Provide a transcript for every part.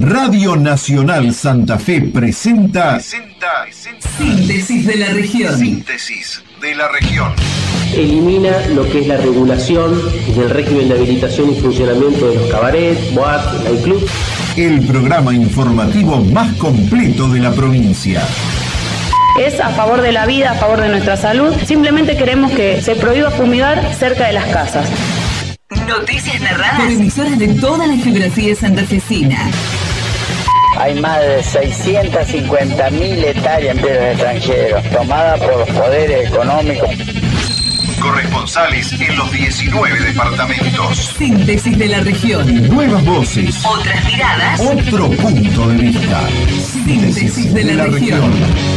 Radio Nacional Santa Fe presenta Síntesis de la región. Síntesis de la región. Elimina lo que es la regulación del régimen de habilitación y funcionamiento de los cabarets, boates, nightclubs. El programa informativo más completo de la provincia. Es a favor de la vida, a favor de nuestra salud. Simplemente queremos que se prohíba fumigar cerca de las casas. Noticias narradas por emisoras de toda la geografía santafesina. Hay más de 650.000 hectáreas en tierras extranjeros, tomadas por los poderes económicos. Corresponsales en los 19 departamentos. Síntesis de la región. Nuevas voces. Otras miradas. Otro punto de vista. Síntesis de la región.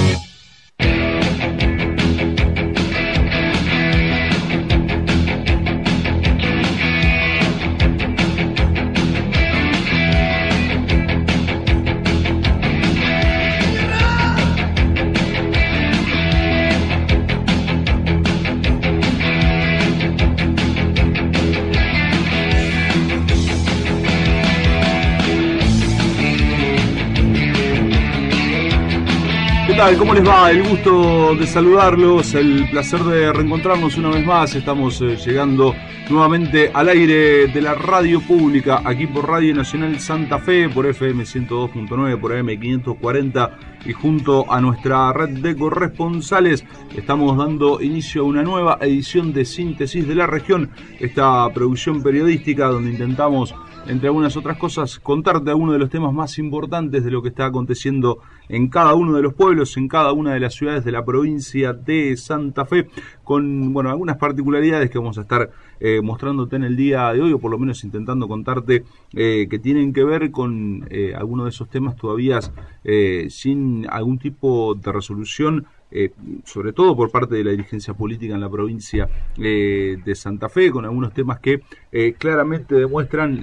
¿Cómo les va? El gusto de saludarlos, el placer de reencontrarnos una vez más. Estamos llegando nuevamente al aire de la radio pública, aquí por Radio Nacional Santa Fe, por FM 102.9, por AM 540 y junto a nuestra red de corresponsales estamos dando inicio a una nueva edición de Síntesis de la Región, esta producción periodística donde intentamos, entre algunas otras cosas, contarte algunos de los temas más importantes de lo que está aconteciendo en cada uno de los pueblos, en cada una de las ciudades de la provincia de Santa Fe, con algunas particularidades que vamos a estar mostrándote en el día de hoy, o por lo menos intentando contarte que tienen que ver con algunos de esos temas todavía sin algún tipo de resolución, sobre todo por parte de la dirigencia política en la provincia de Santa Fe, con algunos temas que claramente demuestran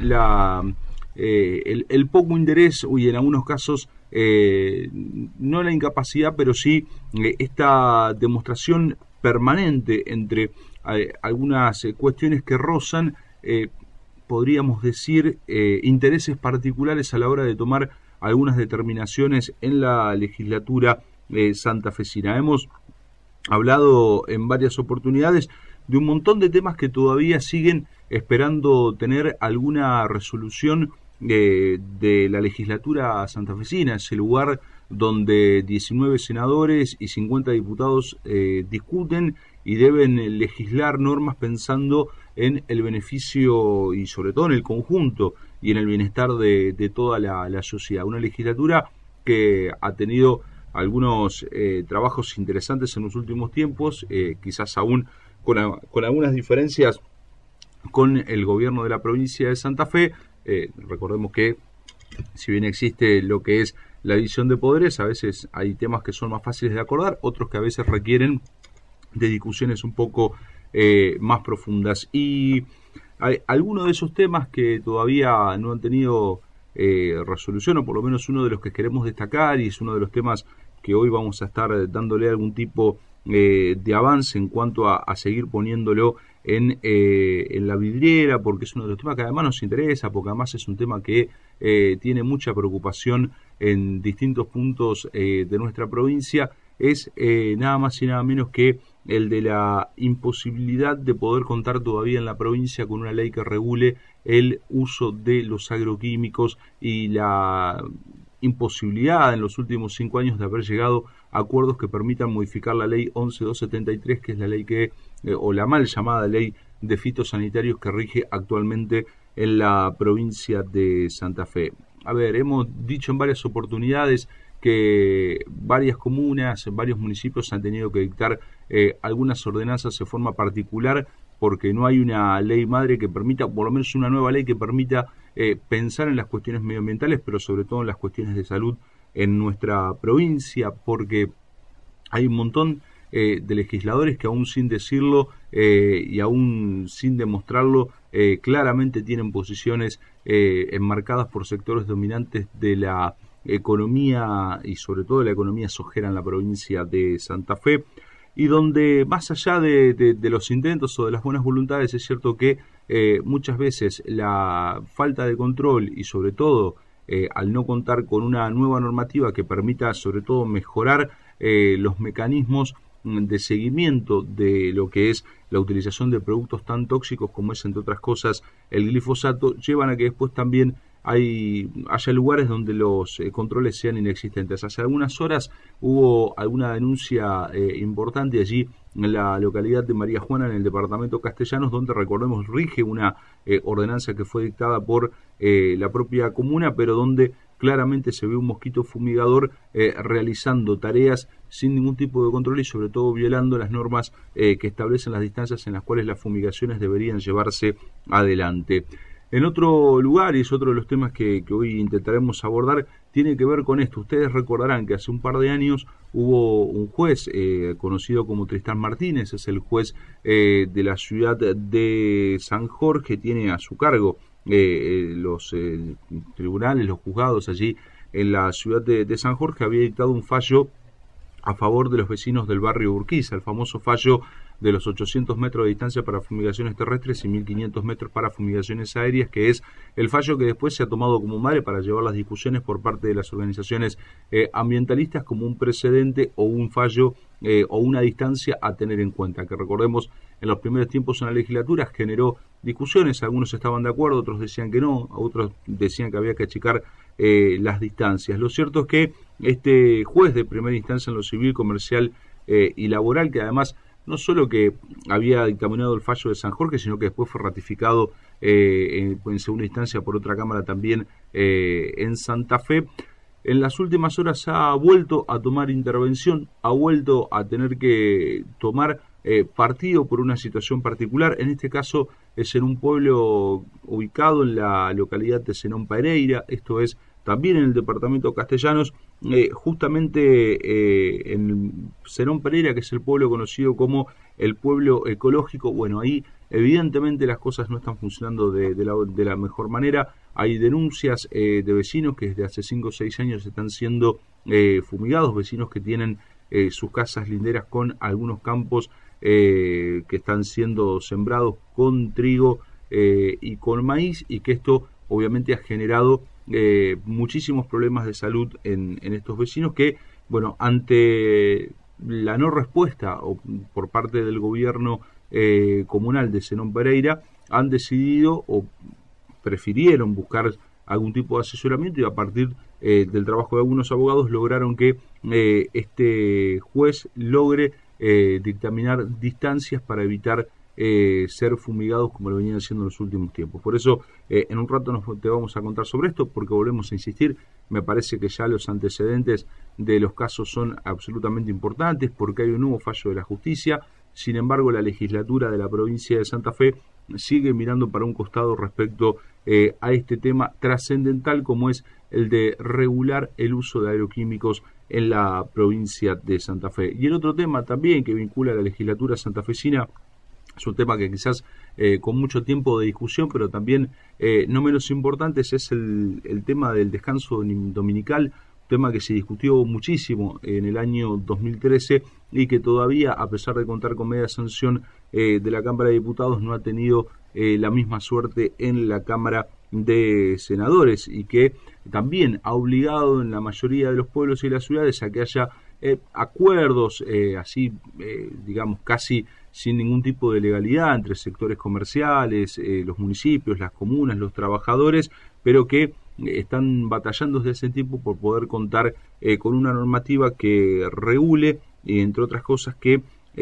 el poco interés y en algunos casos no la incapacidad, pero sí esta demostración permanente entre algunas cuestiones que rozan, podríamos decir, intereses particulares a la hora de tomar algunas determinaciones en la legislatura santafesina. Hemos hablado en varias oportunidades de un montón de temas que todavía siguen esperando tener alguna resolución de la legislatura santafesina, ese lugar donde 19 senadores y 50 diputados discuten y deben legislar normas pensando en el beneficio y sobre todo en el conjunto y en el bienestar de toda la sociedad. Una legislatura que ha tenido algunos trabajos interesantes en los últimos tiempos, quizás aún con algunas diferencias con el gobierno de la provincia de Santa Fe. Recordemos que si bien existe lo que es la división de poderes, a veces hay temas que son más fáciles de acordar, otros que a veces requieren de discusiones un poco más profundas. Y hay algunos de esos temas que todavía no han tenido resolución, o por lo menos uno de los que queremos destacar, y es uno de los temas que hoy vamos a estar dándole algún tipo de avance en cuanto a seguir poniéndolo en la vidriera, porque es uno de los temas que además nos interesa, porque además es un tema que tiene mucha preocupación en distintos puntos de nuestra provincia. Es nada más y nada menos que el de la imposibilidad de poder contar todavía en la provincia con una ley que regule el uso de los agroquímicos y la imposibilidad en los últimos 5 años de haber llegado a acuerdos que permitan modificar la ley 11273, que es la ley o la mal llamada ley de fitosanitarios que rige actualmente en la provincia de Santa Fe. A ver, hemos dicho en varias oportunidades que varias comunas, varios municipios han tenido que dictar algunas ordenanzas de forma particular porque no hay una ley madre que permita, por lo menos una nueva ley que permita pensar en las cuestiones medioambientales, pero sobre todo en las cuestiones de salud en nuestra provincia, porque hay un montón de legisladores que aún sin decirlo y aún sin demostrarlo claramente tienen posiciones enmarcadas por sectores dominantes de la economía y sobre todo de la economía sojera en la provincia de Santa Fe, y donde más allá de los intentos o de las buenas voluntades, es cierto que muchas veces la falta de control y sobre todo al no contar con una nueva normativa que permita sobre todo mejorar los mecanismos de seguimiento de lo que es la utilización de productos tan tóxicos como es, entre otras cosas, el glifosato, llevan a que después también haya lugares donde los controles sean inexistentes. Hace algunas horas hubo alguna denuncia importante allí en la localidad de María Juana, en el departamento Castellanos, donde, recordemos, rige una ordenanza que fue dictada por la propia comuna, pero donde claramente se ve un mosquito fumigador realizando tareas sin ningún tipo de control y sobre todo violando las normas que establecen las distancias en las cuales las fumigaciones deberían llevarse adelante. En otro lugar, y es otro de los temas que hoy intentaremos abordar, tiene que ver con esto. Ustedes recordarán que hace un par de años hubo un juez conocido como Tristán Martínez, es el juez de la ciudad de San Jorge, tiene a su cargo los tribunales, los juzgados allí en la ciudad de San Jorge. Había dictado un fallo a favor de los vecinos del barrio Urquiza, el famoso fallo de los 800 metros de distancia para fumigaciones terrestres y 1500 metros para fumigaciones aéreas, que es el fallo que después se ha tomado como madre para llevar las discusiones por parte de las organizaciones ambientalistas como un precedente o un fallo o una distancia a tener en cuenta, que recordemos en los primeros tiempos en la legislatura generó discusiones, algunos estaban de acuerdo, otros decían que no, otros decían que había que achicar las distancias. Lo cierto es que este juez de primera instancia en lo civil, comercial y laboral, que además no solo que había dictaminado el fallo de San Jorge, sino que después fue ratificado en segunda instancia por otra cámara también en Santa Fe, en las últimas horas ha vuelto a tomar intervención, ha vuelto a tener que tomar partido por una situación particular. En este caso es en un pueblo ubicado en la localidad de Zenón Pereira, esto es también en el departamento Castellanos, justamente en Zenón Pereira, que es el pueblo conocido como el pueblo ecológico. Bueno, ahí evidentemente las cosas no están funcionando de la mejor manera. Hay denuncias de vecinos que desde hace 5 o 6 años están siendo fumigados, vecinos que tienen sus casas linderas con algunos campos que están siendo sembrados con trigo y con maíz, y que esto obviamente ha generado muchísimos problemas de salud en estos vecinos que, bueno, ante la no respuesta por parte del gobierno comunal de Zenón Pereira, han decidido o prefirieron buscar algún tipo de asesoramiento, y a partir del trabajo de algunos abogados lograron que este juez logre dictaminar distancias para evitar ser fumigados como lo venían haciendo en los últimos tiempos. Por eso en un rato te vamos a contar sobre esto, porque volvemos a insistir, me parece que ya los antecedentes de los casos son absolutamente importantes, porque hay un nuevo fallo de la justicia. Sin embargo, la legislatura de la provincia de Santa Fe sigue mirando para un costado respecto a este tema trascendental como es el de regular el uso de agroquímicos en la provincia de Santa Fe. Y el otro tema también que vincula a la legislatura santafesina es un tema que quizás con mucho tiempo de discusión, pero también no menos importante, es el tema del descanso dominical, tema que se discutió muchísimo en el año 2013 y que todavía, a pesar de contar con media sanción de la Cámara de Diputados, no ha tenido la misma suerte en la Cámara de Senadores, y que también ha obligado en la mayoría de los pueblos y las ciudades a que haya acuerdos digamos casi sin ningún tipo de legalidad entre sectores comerciales, los municipios, las comunas, los trabajadores, pero que están batallando desde ese tiempo por poder contar con una normativa que regule, entre otras cosas, que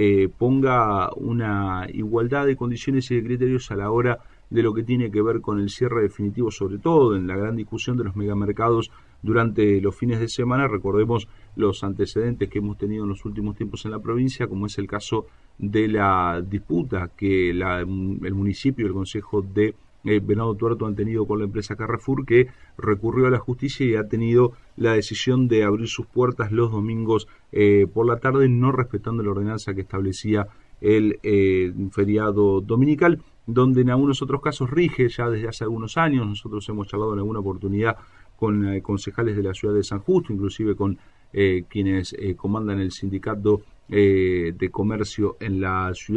ponga una igualdad de condiciones y de criterios a la hora de lo que tiene que ver con el cierre definitivo, sobre todo en la gran discusión de los megamercados durante los fines de semana. Recordemos los antecedentes que hemos tenido en los últimos tiempos en la provincia, como es el caso de la disputa que el municipio y el Consejo de Venado Tuerto han tenido con la empresa Carrefour, que recurrió a la justicia y ha tenido la decisión de abrir sus puertas los domingos por la tarde, no respetando la ordenanza que establecía el feriado dominical, donde en algunos otros casos rige ya desde hace algunos años. Nosotros hemos charlado en alguna oportunidad con concejales de la ciudad de San Justo, inclusive con quienes comandan el sindicato de comercio en la ciudad,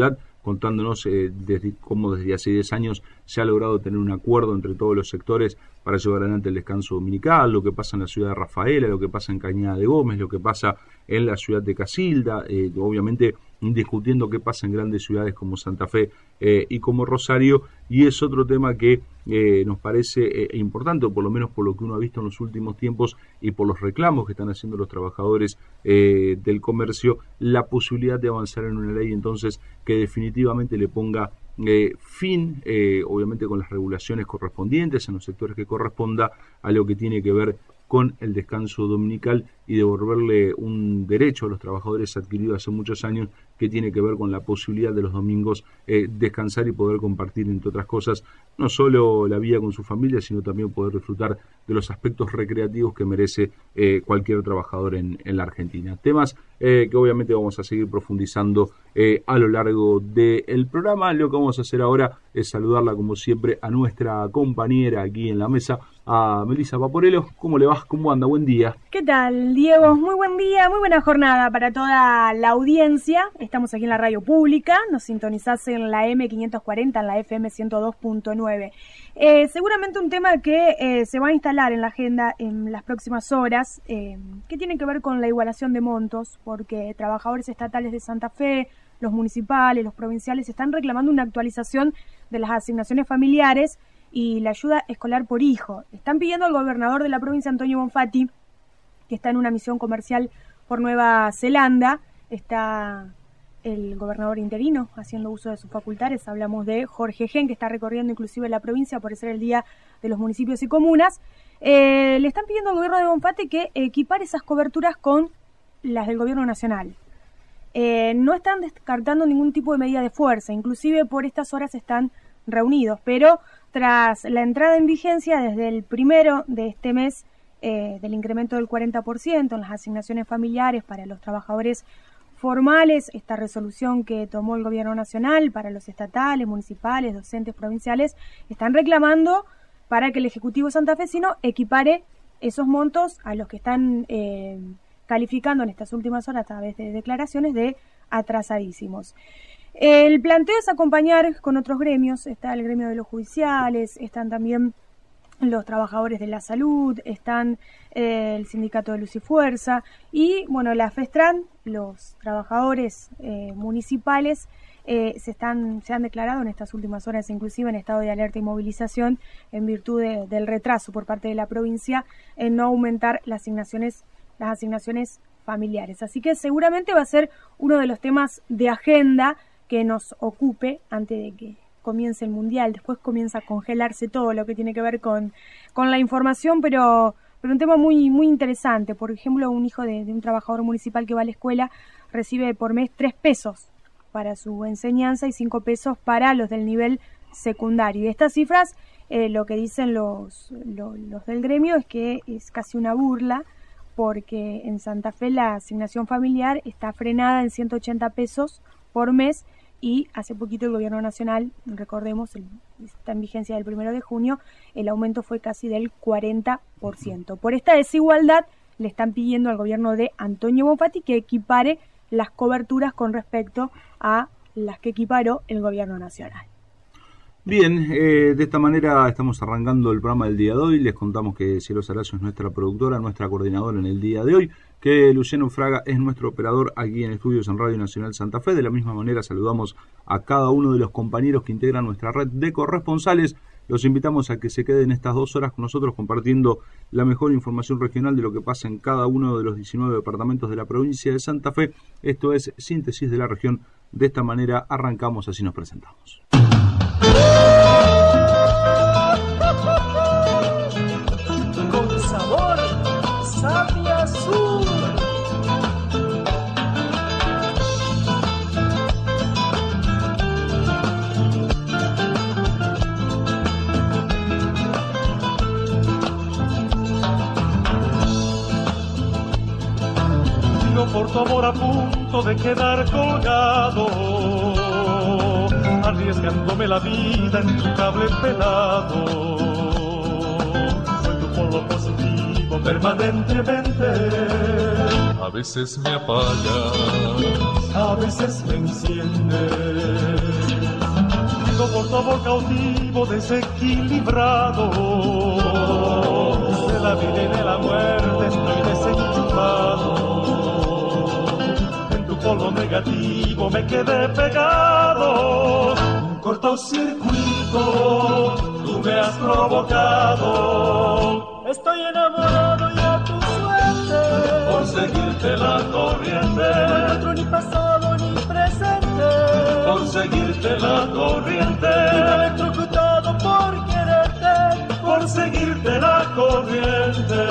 contándonos cómo desde hace 10 años se ha logrado tener un acuerdo entre todos los sectores para llevar adelante el descanso dominical, lo que pasa en la ciudad de Rafaela, lo que pasa en Cañada de Gómez, lo que pasa en la ciudad de Casilda, obviamente discutiendo qué pasa en grandes ciudades como Santa Fe y como Rosario, y es otro tema que nos parece importante, o por lo menos por lo que uno ha visto en los últimos tiempos y por los reclamos que están haciendo los trabajadores del comercio, la posibilidad de avanzar en una ley entonces que definitivamente le ponga fin, obviamente con las regulaciones correspondientes en los sectores que corresponda, a lo que tiene que ver con el descanso dominical y devolverle un derecho a los trabajadores adquirido hace muchos años, que tiene que ver con la posibilidad de los domingos descansar y poder compartir, entre otras cosas, no solo la vida con su familia, sino también poder disfrutar de los aspectos recreativos que merece cualquier trabajador en la Argentina. Temas que obviamente vamos a seguir profundizando a lo largo del programa. Lo que vamos a hacer ahora es saludarla, como siempre, a nuestra compañera aquí en la mesa, a Melissa Paporello. ¿Cómo le va? ¿Cómo anda? Buen día. ¿Qué tal, Diego? Muy buen día, muy buena jornada para toda la audiencia. Estamos aquí en la radio pública, nos sintonizás en la M540, en la FM 102.9. Seguramente un tema que se va a instalar en la agenda en las próximas horas, que tiene que ver con la igualación de montos, porque trabajadores estatales de Santa Fe, los municipales, los provinciales, están reclamando una actualización de las asignaciones familiares y la ayuda escolar por hijo. Están pidiendo al gobernador de la provincia, Antonio Bonfatti, que está en una misión comercial por Nueva Zelanda. Está el gobernador interino haciendo uso de sus facultades. Hablamos de Jorge Gen, que está recorriendo inclusive la provincia por ser el Día de los Municipios y Comunas. Le están pidiendo al gobierno de Bonfatti que equipare esas coberturas con las del gobierno nacional. No están descartando ningún tipo de medida de fuerza, inclusive por estas horas están reunidos, pero tras la entrada en vigencia desde el 1 de este mes del incremento del 40% en las asignaciones familiares para los trabajadores formales, esta resolución que tomó el gobierno nacional para los estatales, municipales, docentes, provinciales, están reclamando para que el Ejecutivo santafesino equipare esos montos a los que están calificando en estas últimas horas a través de declaraciones de atrasadísimos. El planteo es acompañar con otros gremios, está el gremio de los judiciales, están también los trabajadores de la salud, están el sindicato de Luz y Fuerza y bueno, la FESTRAN, los trabajadores municipales se han declarado en estas últimas horas inclusive en estado de alerta y movilización en virtud del retraso por parte de la provincia en no aumentar las asignaciones familiares. Así que seguramente va a ser uno de los temas de agenda que nos ocupe antes de que comience el Mundial. Después comienza a congelarse todo lo que tiene que ver con la información, pero un tema muy, muy interesante. Por ejemplo, un hijo de un trabajador municipal que va a la escuela recibe por mes 3 pesos para su enseñanza y 5 pesos para los del nivel secundario. Y estas cifras, lo que dicen los del gremio es que es casi una burla, porque en Santa Fe la asignación familiar está frenada en 180 pesos por mes y hace poquito el gobierno nacional, recordemos, está en vigencia del 1 de junio, el aumento fue casi del 40%. Por esta desigualdad le están pidiendo al gobierno de Antonio Bonfatti que equipare las coberturas con respecto a las que equiparó el gobierno nacional. Bien, de esta manera estamos arrancando el programa del día de hoy. Les contamos que Cielo Saracio es nuestra productora, nuestra coordinadora en el día de hoy, que Luciano Fraga es nuestro operador aquí en Estudios en Radio Nacional Santa Fe. De la misma manera saludamos a cada uno de los compañeros que integran nuestra red de corresponsales. Los invitamos a que se queden estas 2 horas con nosotros compartiendo la mejor información regional de lo que pasa en cada uno de los 19 departamentos de la provincia de Santa Fe. Esto es Síntesis de la Región. De esta manera arrancamos, así nos presentamos. Con sabor, Sapia Azul. Vivo por tu amor a punto de quedar colgado, arriesgándome la vida en tu cable pelado. Soy tu polo positivo permanentemente, A veces me apagas, a veces me enciendes. Vivo por tu amor cautivo, desequilibrado. De la vida y de la muerte estoy desenchufado. En tu polo negativo me quedé pegado. Un cortocircuito tú me has provocado. Estoy enamorado y a tu suerte, por seguirte la corriente. No encuentro ni pasado ni presente, por seguirte la corriente. Electrocutado por quererte, por seguirte la corriente.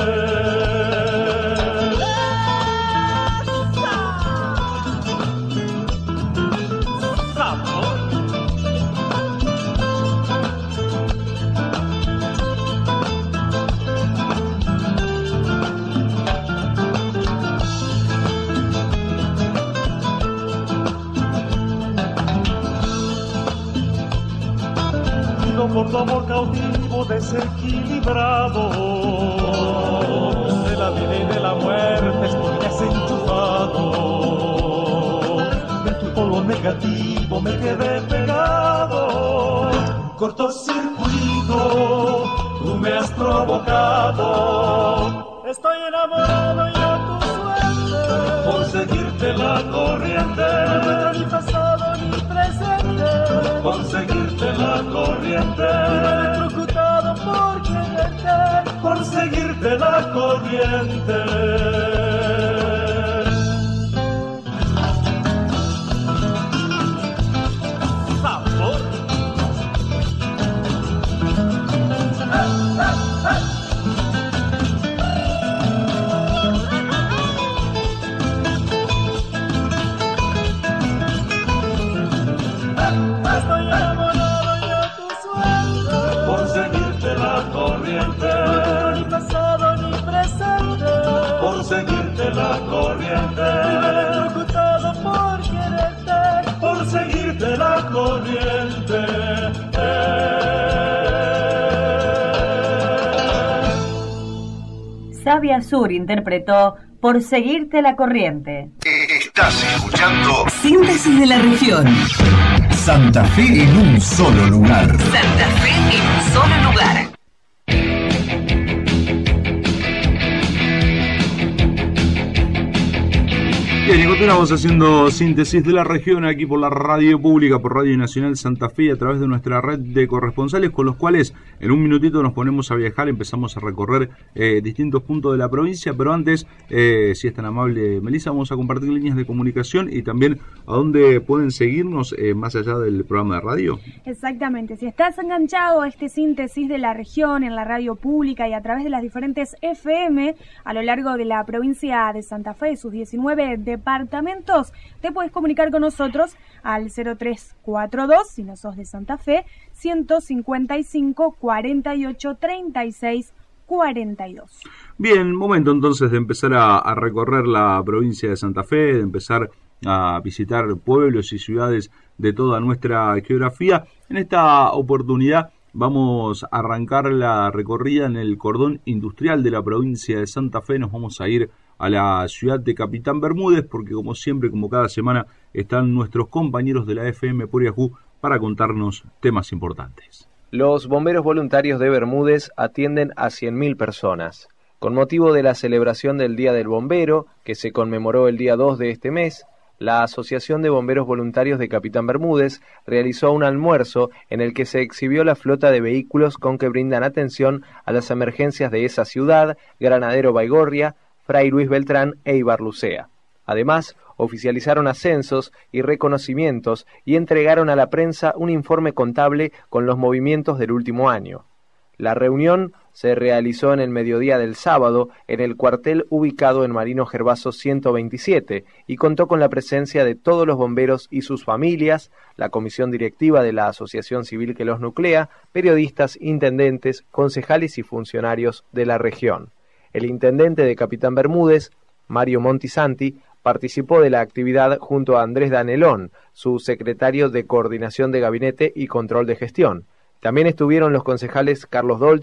Por tu amor cautivo desequilibrado, de la vida y de la muerte estoy desenchufado. En tu polo negativo me quedé pegado. Cortocircuito tú me has provocado. Estoy enamorado y a tu suerte, por seguirte la corriente. No encuentro ni pasado ni presente, por seguirte la corriente. Electrocutado por quererte, por seguirte la corriente. Por seguirte la corriente, electrocutado por quererte, por seguirte la corriente. Sabia Sur interpretó Por seguirte la corriente. Estás escuchando Síntesis de la región. Santa Fe en un solo lugar. Santa Fe en un solo lugar. Bien, y continuamos haciendo Síntesis de la región aquí por la radio pública, por Radio Nacional Santa Fe, a través de nuestra red de corresponsales, con los cuales en un minutito nos ponemos a viajar, empezamos a recorrer distintos puntos de la provincia, pero antes, si es tan amable Melissa, vamos a compartir líneas de comunicación y también a dónde pueden seguirnos más allá del programa de radio. Exactamente, si estás enganchado a este Síntesis de la región en la radio pública y a través de las diferentes FM a lo largo de la provincia de Santa Fe, sus 19 departamentos, te puedes comunicar con nosotros al 0342, si no sos de Santa Fe, 155 48 36 42. Bien, momento entonces de empezar a recorrer la provincia de Santa Fe, de empezar a visitar pueblos y ciudades de toda nuestra geografía. En esta oportunidad vamos a arrancar la recorrida en el cordón industrial de la provincia de Santa Fe. Nos vamos a ir a la ciudad de Capitán Bermúdez, porque como siempre, como cada semana, están nuestros compañeros de la FM Poriajú para contarnos temas importantes. Los bomberos voluntarios de Bermúdez atienden a 100.000 personas. Con motivo de la celebración del Día del Bombero, que se conmemoró el día 2 de este mes, la Asociación de Bomberos Voluntarios de Capitán Bermúdez realizó un almuerzo en el que se exhibió la flota de vehículos con que brindan atención a las emergencias de esa ciudad, Granadero Baigorria, Fray Luis Beltrán e Ibarlucea. Además, oficializaron ascensos y reconocimientos y entregaron a la prensa un informe contable con los movimientos del último año. La reunión se realizó en el mediodía del sábado en el cuartel ubicado en Marino Gervaso 127 y contó con la presencia de todos los bomberos y sus familias, la comisión directiva de la asociación civil que los nuclea, periodistas, intendentes, concejales y funcionarios de la región. El intendente de Capitán Bermúdez, Mario Montisanti, participó de la actividad junto a Andrés Danelón, su secretario de Coordinación de Gabinete y Control de Gestión. También estuvieron los concejales Carlos Dolce,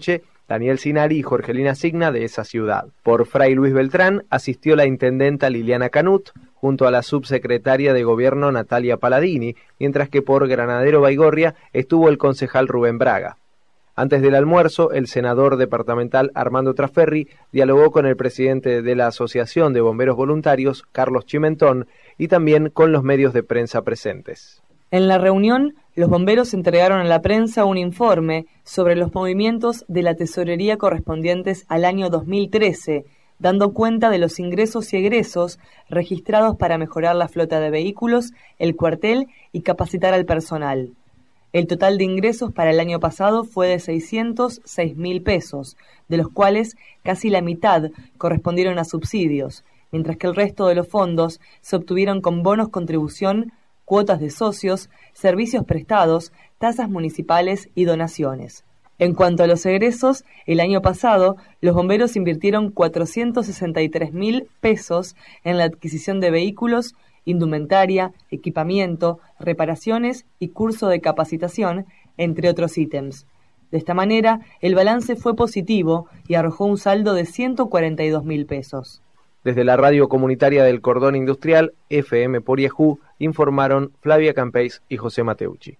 Daniel Sinari y Jorgelina Signa de esa ciudad. Por Fray Luis Beltrán asistió la intendenta Liliana Canut, junto a la subsecretaria de Gobierno Natalia Paladini, mientras que por Granadero Baigorria estuvo el concejal Rubén Braga. Antes del almuerzo, el senador departamental Armando Trasferri dialogó con el presidente de la Asociación de Bomberos Voluntarios, Carlos Chimentón, y también con los medios de prensa presentes. En la reunión, los bomberos entregaron a la prensa un informe sobre los movimientos de la tesorería correspondientes al año 2013, dando cuenta de los ingresos y egresos registrados para mejorar la flota de vehículos, el cuartel y capacitar al personal. El total de ingresos para el año pasado fue de 606.000 pesos, de los cuales casi la mitad correspondieron a subsidios, mientras que el resto de los fondos se obtuvieron con bonos contribución, cuotas de socios, servicios prestados, tasas municipales y donaciones. En cuanto a los egresos, el año pasado los bomberos invirtieron 463.000 pesos en la adquisición de vehículos, indumentaria, equipamiento, reparaciones y curso de capacitación, entre otros ítems. De esta manera, el balance fue positivo y arrojó un saldo de 142.000 pesos. Desde la radio comunitaria del Cordón Industrial, FM Poriajú, informaron Flavia Campeis y José Mateucci.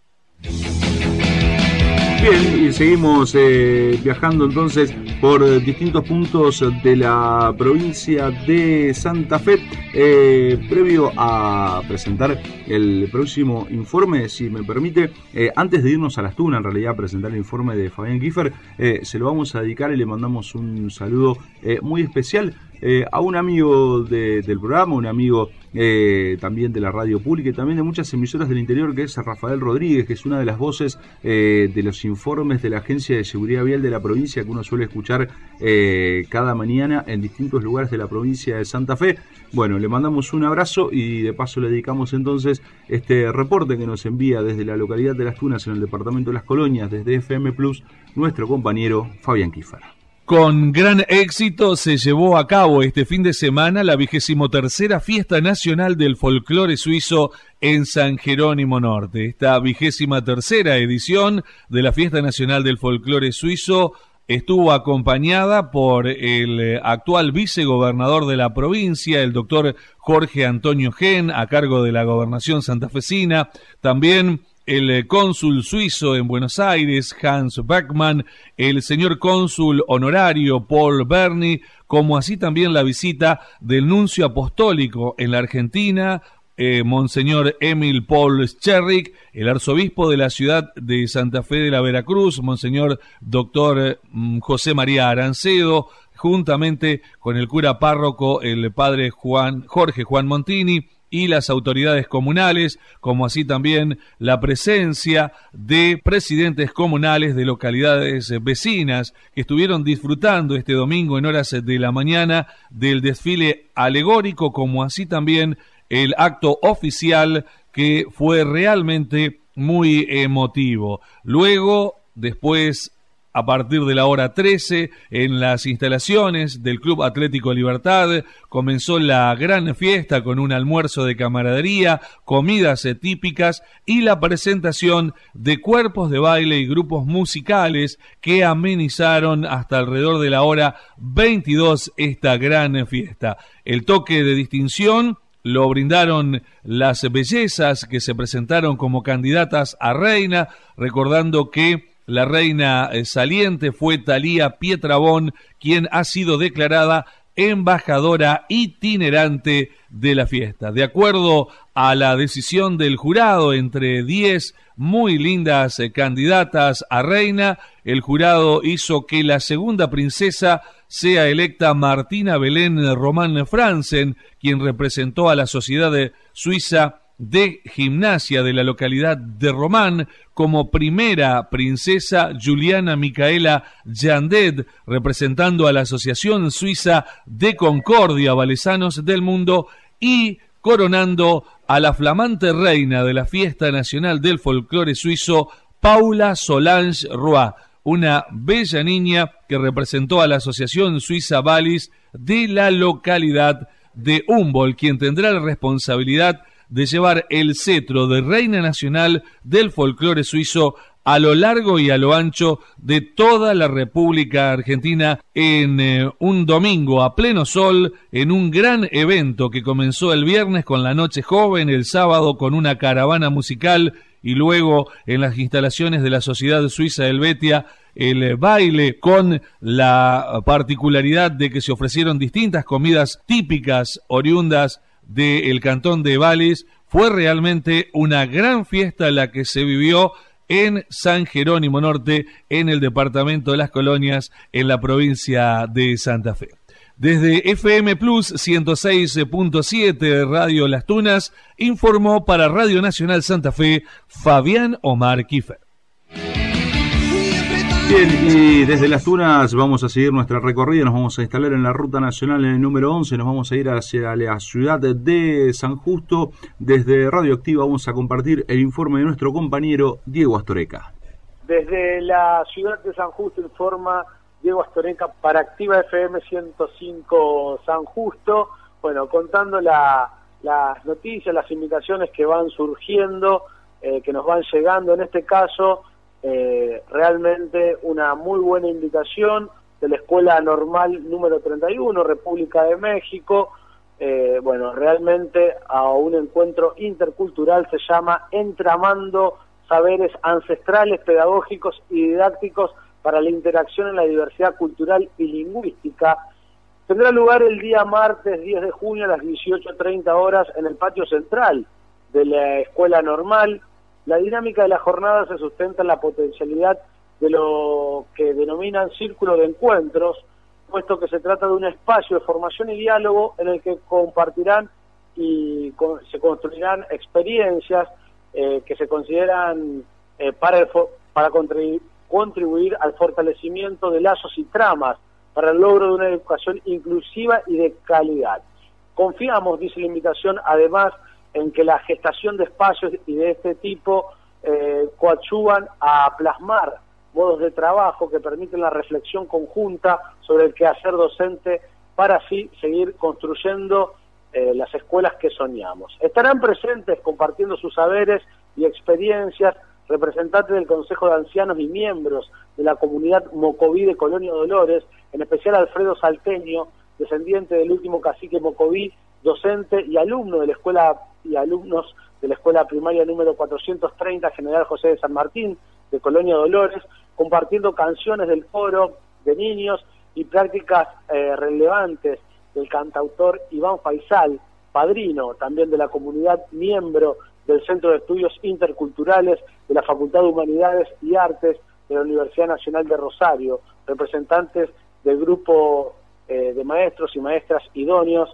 Bien, y seguimos viajando entonces por distintos puntos de la provincia de Santa Fe. Previo a presentar el próximo informe, si me permite, antes de irnos a las Tunas, en realidad, a presentar el informe de Fabián Kiefer, se lo vamos a dedicar y le mandamos un saludo muy especial a un amigo del programa, un amigo también de la radio pública y también de muchas emisoras del interior, que es Rafael Rodríguez, que es una de las voces de los informes de la Agencia de Seguridad Vial de la provincia que uno suele escuchar cada mañana en distintos lugares de la provincia de Santa Fe. Bueno, le mandamos un abrazo y de paso le dedicamos entonces este reporte que nos envía desde la localidad de Las Tunas, en el departamento de Las Colonias, desde FM Plus, nuestro compañero Fabián Kiefer. Con gran éxito se llevó a cabo este fin de semana la 23ª Fiesta Nacional del Folclore Suizo en San Jerónimo Norte. Esta 23ª edición de la Fiesta Nacional del Folclore Suizo estuvo acompañada por el actual vicegobernador de la provincia, el doctor Jorge Antonio Gen, a cargo de la gobernación santafesina, también el cónsul suizo en Buenos Aires, Hans Beckmann, el señor cónsul honorario Paul Berni, como así también la visita del nuncio apostólico en la Argentina, Monseñor Emil Paul Scherrick, el arzobispo de la ciudad de Santa Fe de la Veracruz, Monseñor Doctor José María Arancedo, juntamente con el cura párroco, el padre Jorge Juan Montini, y las autoridades comunales, como así también la presencia de presidentes comunales de localidades vecinas que estuvieron disfrutando este domingo en horas de la mañana del desfile alegórico, como así también el acto oficial, que fue realmente muy emotivo. Luego, después, a partir de la hora 13, en las instalaciones del Club Atlético Libertad, comenzó la gran fiesta con un almuerzo de camaradería, comidas típicas y la presentación de cuerpos de baile y grupos musicales que amenizaron hasta alrededor de la hora 22 esta gran fiesta. El toque de distinción lo brindaron las bellezas que se presentaron como candidatas a reina, recordando que la reina saliente fue Talía Pietrabón, quien ha sido declarada embajadora itinerante de la fiesta. De acuerdo a la decisión del jurado, entre 10 muy lindas candidatas a reina, el jurado hizo que la segunda princesa sea electa Martina Belén Román Franzen, quien representó a la Sociedad Suiza de Gimnasia de la localidad de Román, como primera princesa Juliana Micaela Jandet, representando a la Asociación Suiza de Concordia Valesanos del Mundo, y coronando a la flamante reina de la Fiesta Nacional del Folclore Suizo, Paula Solange Roy, una bella niña que representó a la Asociación Suiza Valis de la localidad de Humboldt, quien tendrá la responsabilidad de llevar el cetro de reina nacional del folclore suizo a lo largo y a lo ancho de toda la República Argentina en un domingo a pleno sol, en un gran evento que comenzó el viernes con la Noche Joven, el sábado con una caravana musical y luego en las instalaciones de la Sociedad Suiza Helvetia el baile, con la particularidad de que se ofrecieron distintas comidas típicas oriundas del cantón de Valles. Fue realmente una gran fiesta la que se vivió en San Jerónimo Norte, en el departamento de Las Colonias, en la provincia de Santa Fe. Desde FM Plus 106.7 Radio Las Tunas, informó para Radio Nacional Santa Fe Fabián Omar Kiefer. Bien, y desde Las Tunas vamos a seguir nuestra recorrida, nos vamos a instalar en la Ruta Nacional en el número 11, nos vamos a ir hacia la ciudad de San Justo. Desde Radioactiva vamos a compartir el informe de nuestro compañero Diego Astoreca. Desde la ciudad de San Justo informa Diego Astoreca para Activa FM 105 San Justo, bueno, contando las noticias, las invitaciones que van surgiendo, que nos van llegando, en este caso realmente una muy buena invitación de la Escuela Normal número 31, República de México, bueno, realmente a un encuentro intercultural, se llama Entramando Saberes Ancestrales, Pedagógicos y Didácticos para la Interacción en la Diversidad Cultural y Lingüística. Tendrá lugar el día martes 10 de junio a las 18:30 horas en el patio central de la Escuela Normal. La dinámica de la jornada se sustenta en la potencialidad de lo que denominan círculo de encuentros, puesto que se trata de un espacio de formación y diálogo en el que compartirán y se construirán experiencias que se consideran para contribuir al fortalecimiento de lazos y tramas para el logro de una educación inclusiva y de calidad. Confiamos, dice la invitación, además, en que la gestación de espacios y de este tipo coadyuvan a plasmar modos de trabajo que permiten la reflexión conjunta sobre el quehacer docente para así seguir construyendo las escuelas que soñamos. Estarán presentes compartiendo sus saberes y experiencias representantes del Consejo de Ancianos y miembros de la comunidad mocoví de Colonia Dolores, en especial Alfredo Salteño, descendiente del último cacique mocoví, docente y alumno de la escuela y alumnos de la escuela primaria número 430 General José de San Martín de Colonia Dolores, compartiendo canciones del coro de niños y prácticas relevantes del cantautor Iván Faisal, padrino también de la comunidad, miembro del Centro de Estudios Interculturales de la Facultad de Humanidades y Artes de la Universidad Nacional de Rosario, representantes del grupo de maestros y maestras idóneos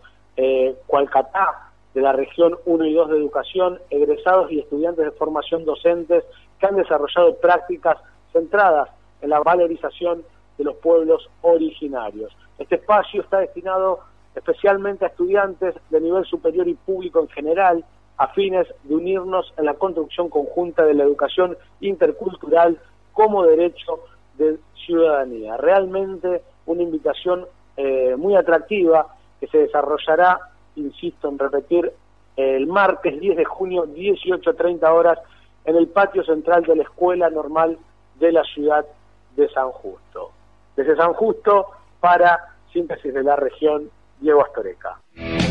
Cualcatá, de la región 1 y 2 de educación, egresados y estudiantes de formación docentes que han desarrollado prácticas centradas en la valorización de los pueblos originarios. Este espacio está destinado especialmente a estudiantes de nivel superior y público en general, a fines de unirnos en la construcción conjunta de la educación intercultural como derecho de ciudadanía. Realmente una invitación muy atractiva que se desarrollará, insisto en repetir, el martes 10 de junio, 18:30 horas, en el patio central de la Escuela Normal de la ciudad de San Justo. Desde San Justo, para Síntesis de la Región, Diego Astoreca.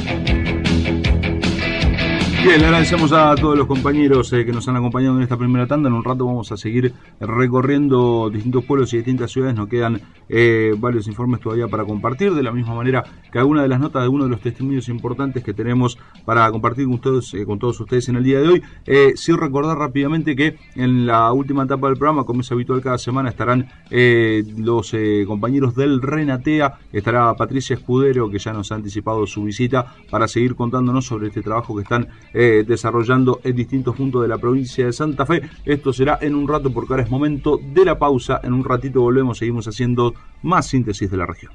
Bien, le agradecemos a todos los compañeros que nos han acompañado en esta primera tanda. En un rato vamos a seguir recorriendo distintos pueblos y distintas ciudades. Nos quedan varios informes todavía para compartir, de la misma manera que alguna de las notas de uno de los testimonios importantes que tenemos para compartir con todos ustedes en el día de hoy. Sí, recordar rápidamente que en la última etapa del programa, como es habitual cada semana, estarán los compañeros del Renatea. Estará Patricia Escudero, que ya nos ha anticipado su visita, para seguir contándonos sobre este trabajo que están desarrollando en distintos puntos de la provincia de Santa Fe. Esto será en un rato, porque ahora es momento de la pausa. En un ratito volvemos, seguimos haciendo más Síntesis de la Región.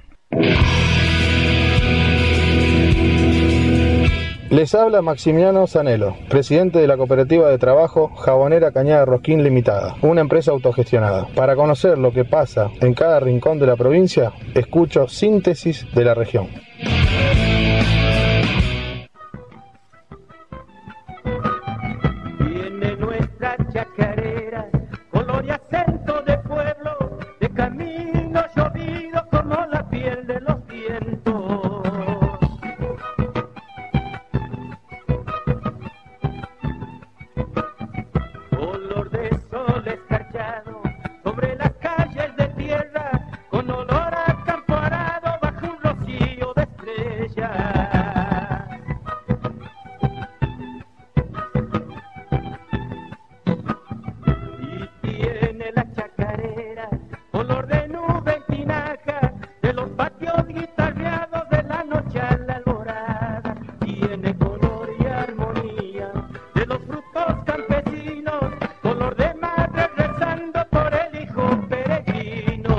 Les habla Maximiliano Zanello, presidente de la cooperativa de trabajo Jabonera Cañada Rosquín Limitada, una empresa autogestionada. Para conocer lo que pasa en cada rincón de la provincia, escucho Síntesis de la Región. Viene nuestra chacarera, color y ella. Y tiene la chacarera color de nube y tinaja, de los patios guitarreados de la noche a la alborada. Tiene color y armonía de los frutos campesinos, color de madre rezando por el hijo peregrino.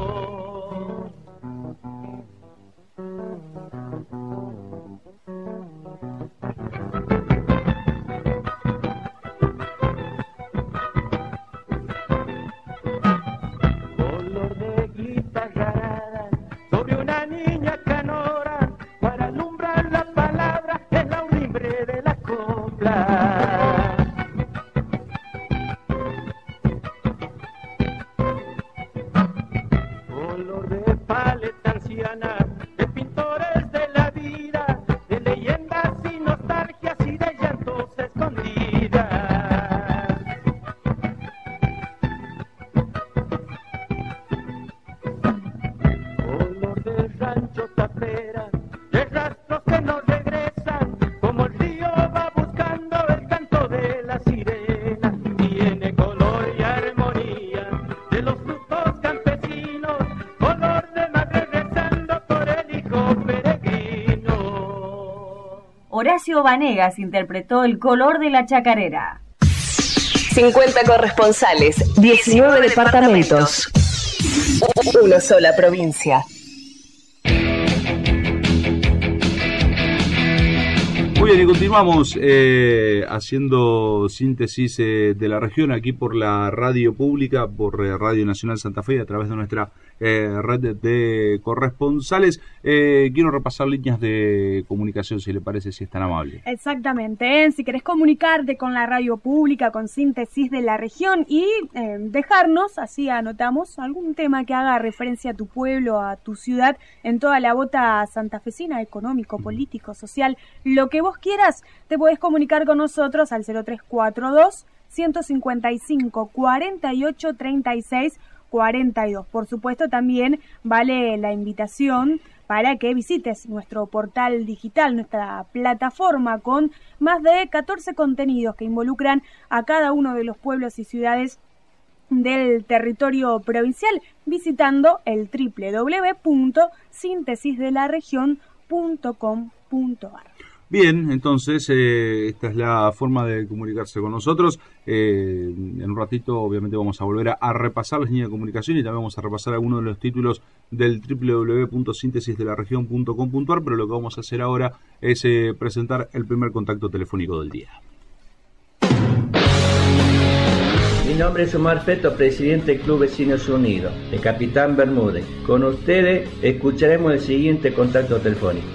Color de guitarrada sobre una niña canora, para alumbrar la palabra es la urdimbre de la copla. Color de paleta anciana, de pintores de la vida, de leyendas y nostalgias y de llantos escondidas. Color de rancho tapera, de rastros que no regresan, como el río va buscando el canto de la sirena. Tiene color y armonía de los frutos campesinos, color de madre rezando por el hijo peregrino. Horacio Vanegas interpretó El color de la chacarera. 50 corresponsales, 19 departamentos. Una sola provincia. Muy bien, y continuamos haciendo síntesis de la región aquí por la radio pública, por Radio Nacional Santa Fe, a través de nuestra red de corresponsales. Quiero repasar líneas de comunicación, si le parece, si es tan amable. Exactamente, si querés comunicarte con la radio pública, con síntesis de la región y dejarnos, así anotamos, algún tema que haga referencia a tu pueblo, a tu ciudad, en toda la bota santafesina, económico, político, social, lo que vos quieras, te podés comunicar con nosotros al 0342 155 48 36 42. Por supuesto, también vale la invitación para que visites nuestro portal digital, nuestra plataforma con más de 14 contenidos que involucran a cada uno de los pueblos y ciudades del territorio provincial, visitando el www.sintesisdelaregion.com.ar. Bien, entonces esta es la forma de comunicarse con nosotros. En un ratito obviamente vamos a volver a repasar las líneas de comunicación y también vamos a repasar algunos de los títulos del www.sintesisdelaregion.com.ar, pero lo que vamos a hacer ahora es presentar el primer contacto telefónico del día. Mi nombre es Omar Feto, presidente del Club Vecinos Unidos, de Capitán Bermúdez. Con ustedes escucharemos el siguiente contacto telefónico.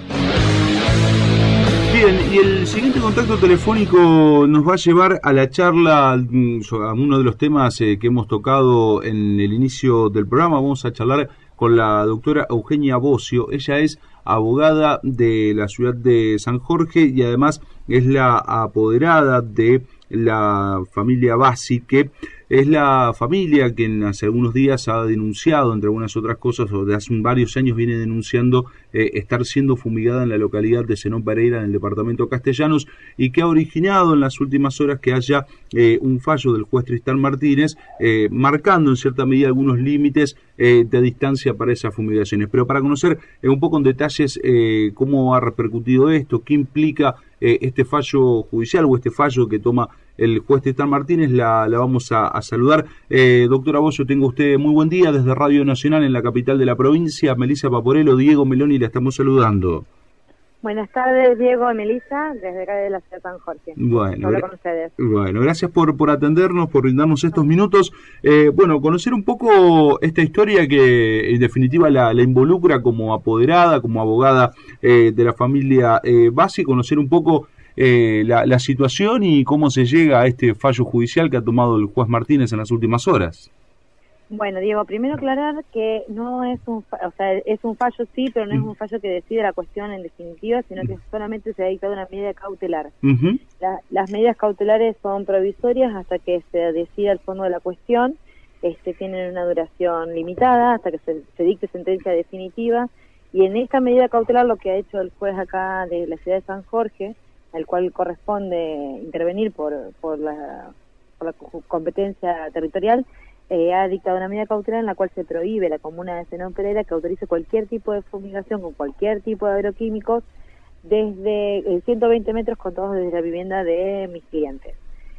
Bien, y el siguiente contacto telefónico nos va a llevar a la charla, a uno de los temas que hemos tocado en el inicio del programa. Vamos a charlar con la doctora Eugenia Bocio. Ella es abogada de la ciudad de San Jorge y además es la apoderada de la familia Bassi, que es la familia que hace algunos días ha denunciado, entre algunas otras cosas, o de hace varios años viene denunciando estar siendo fumigada en la localidad de Zenón Pereira, en el departamento Castellanos, y que ha originado en las últimas horas que haya un fallo del juez Tristán Martínez, marcando en cierta medida algunos límites de distancia para esas fumigaciones. Pero para conocer un poco en detalles cómo ha repercutido esto, qué implica este fallo judicial o este fallo que toma el juez Tristán Martínez, la vamos a saludar. Doctora Bocio, tenga usted muy buen día desde Radio Nacional en la capital de la provincia. Melissa Paporello, Diego Meloni, la estamos saludando. Buenas tardes, Diego y Melissa, desde acá de la ciudad de San Jorge. Bueno, con ustedes. Bueno, gracias por atendernos, por brindarnos estos minutos. Bueno, conocer un poco esta historia que en definitiva la involucra como apoderada, como abogada de la familia Bassi, conocer un poco la situación y cómo se llega a este fallo judicial que ha tomado el juez Martínez en las últimas horas. Bueno, Diego, primero aclarar que no es es un fallo sí, pero no es un fallo que decide la cuestión en definitiva, sino que solamente se ha dictado una medida cautelar. Las medidas cautelares son provisorias hasta que se decida el fondo de la cuestión, tienen una duración limitada hasta que se dicte sentencia definitiva, Y en esta medida cautelar lo que ha hecho el juez acá de la ciudad de San Jorge, al cual corresponde intervenir por la competencia territorial, ha dictado una medida cautelar en la cual se prohíbe a la comuna de Zenón Pereira que autorice cualquier tipo de fumigación con cualquier tipo de agroquímicos desde 120 metros contados desde la vivienda de mis clientes.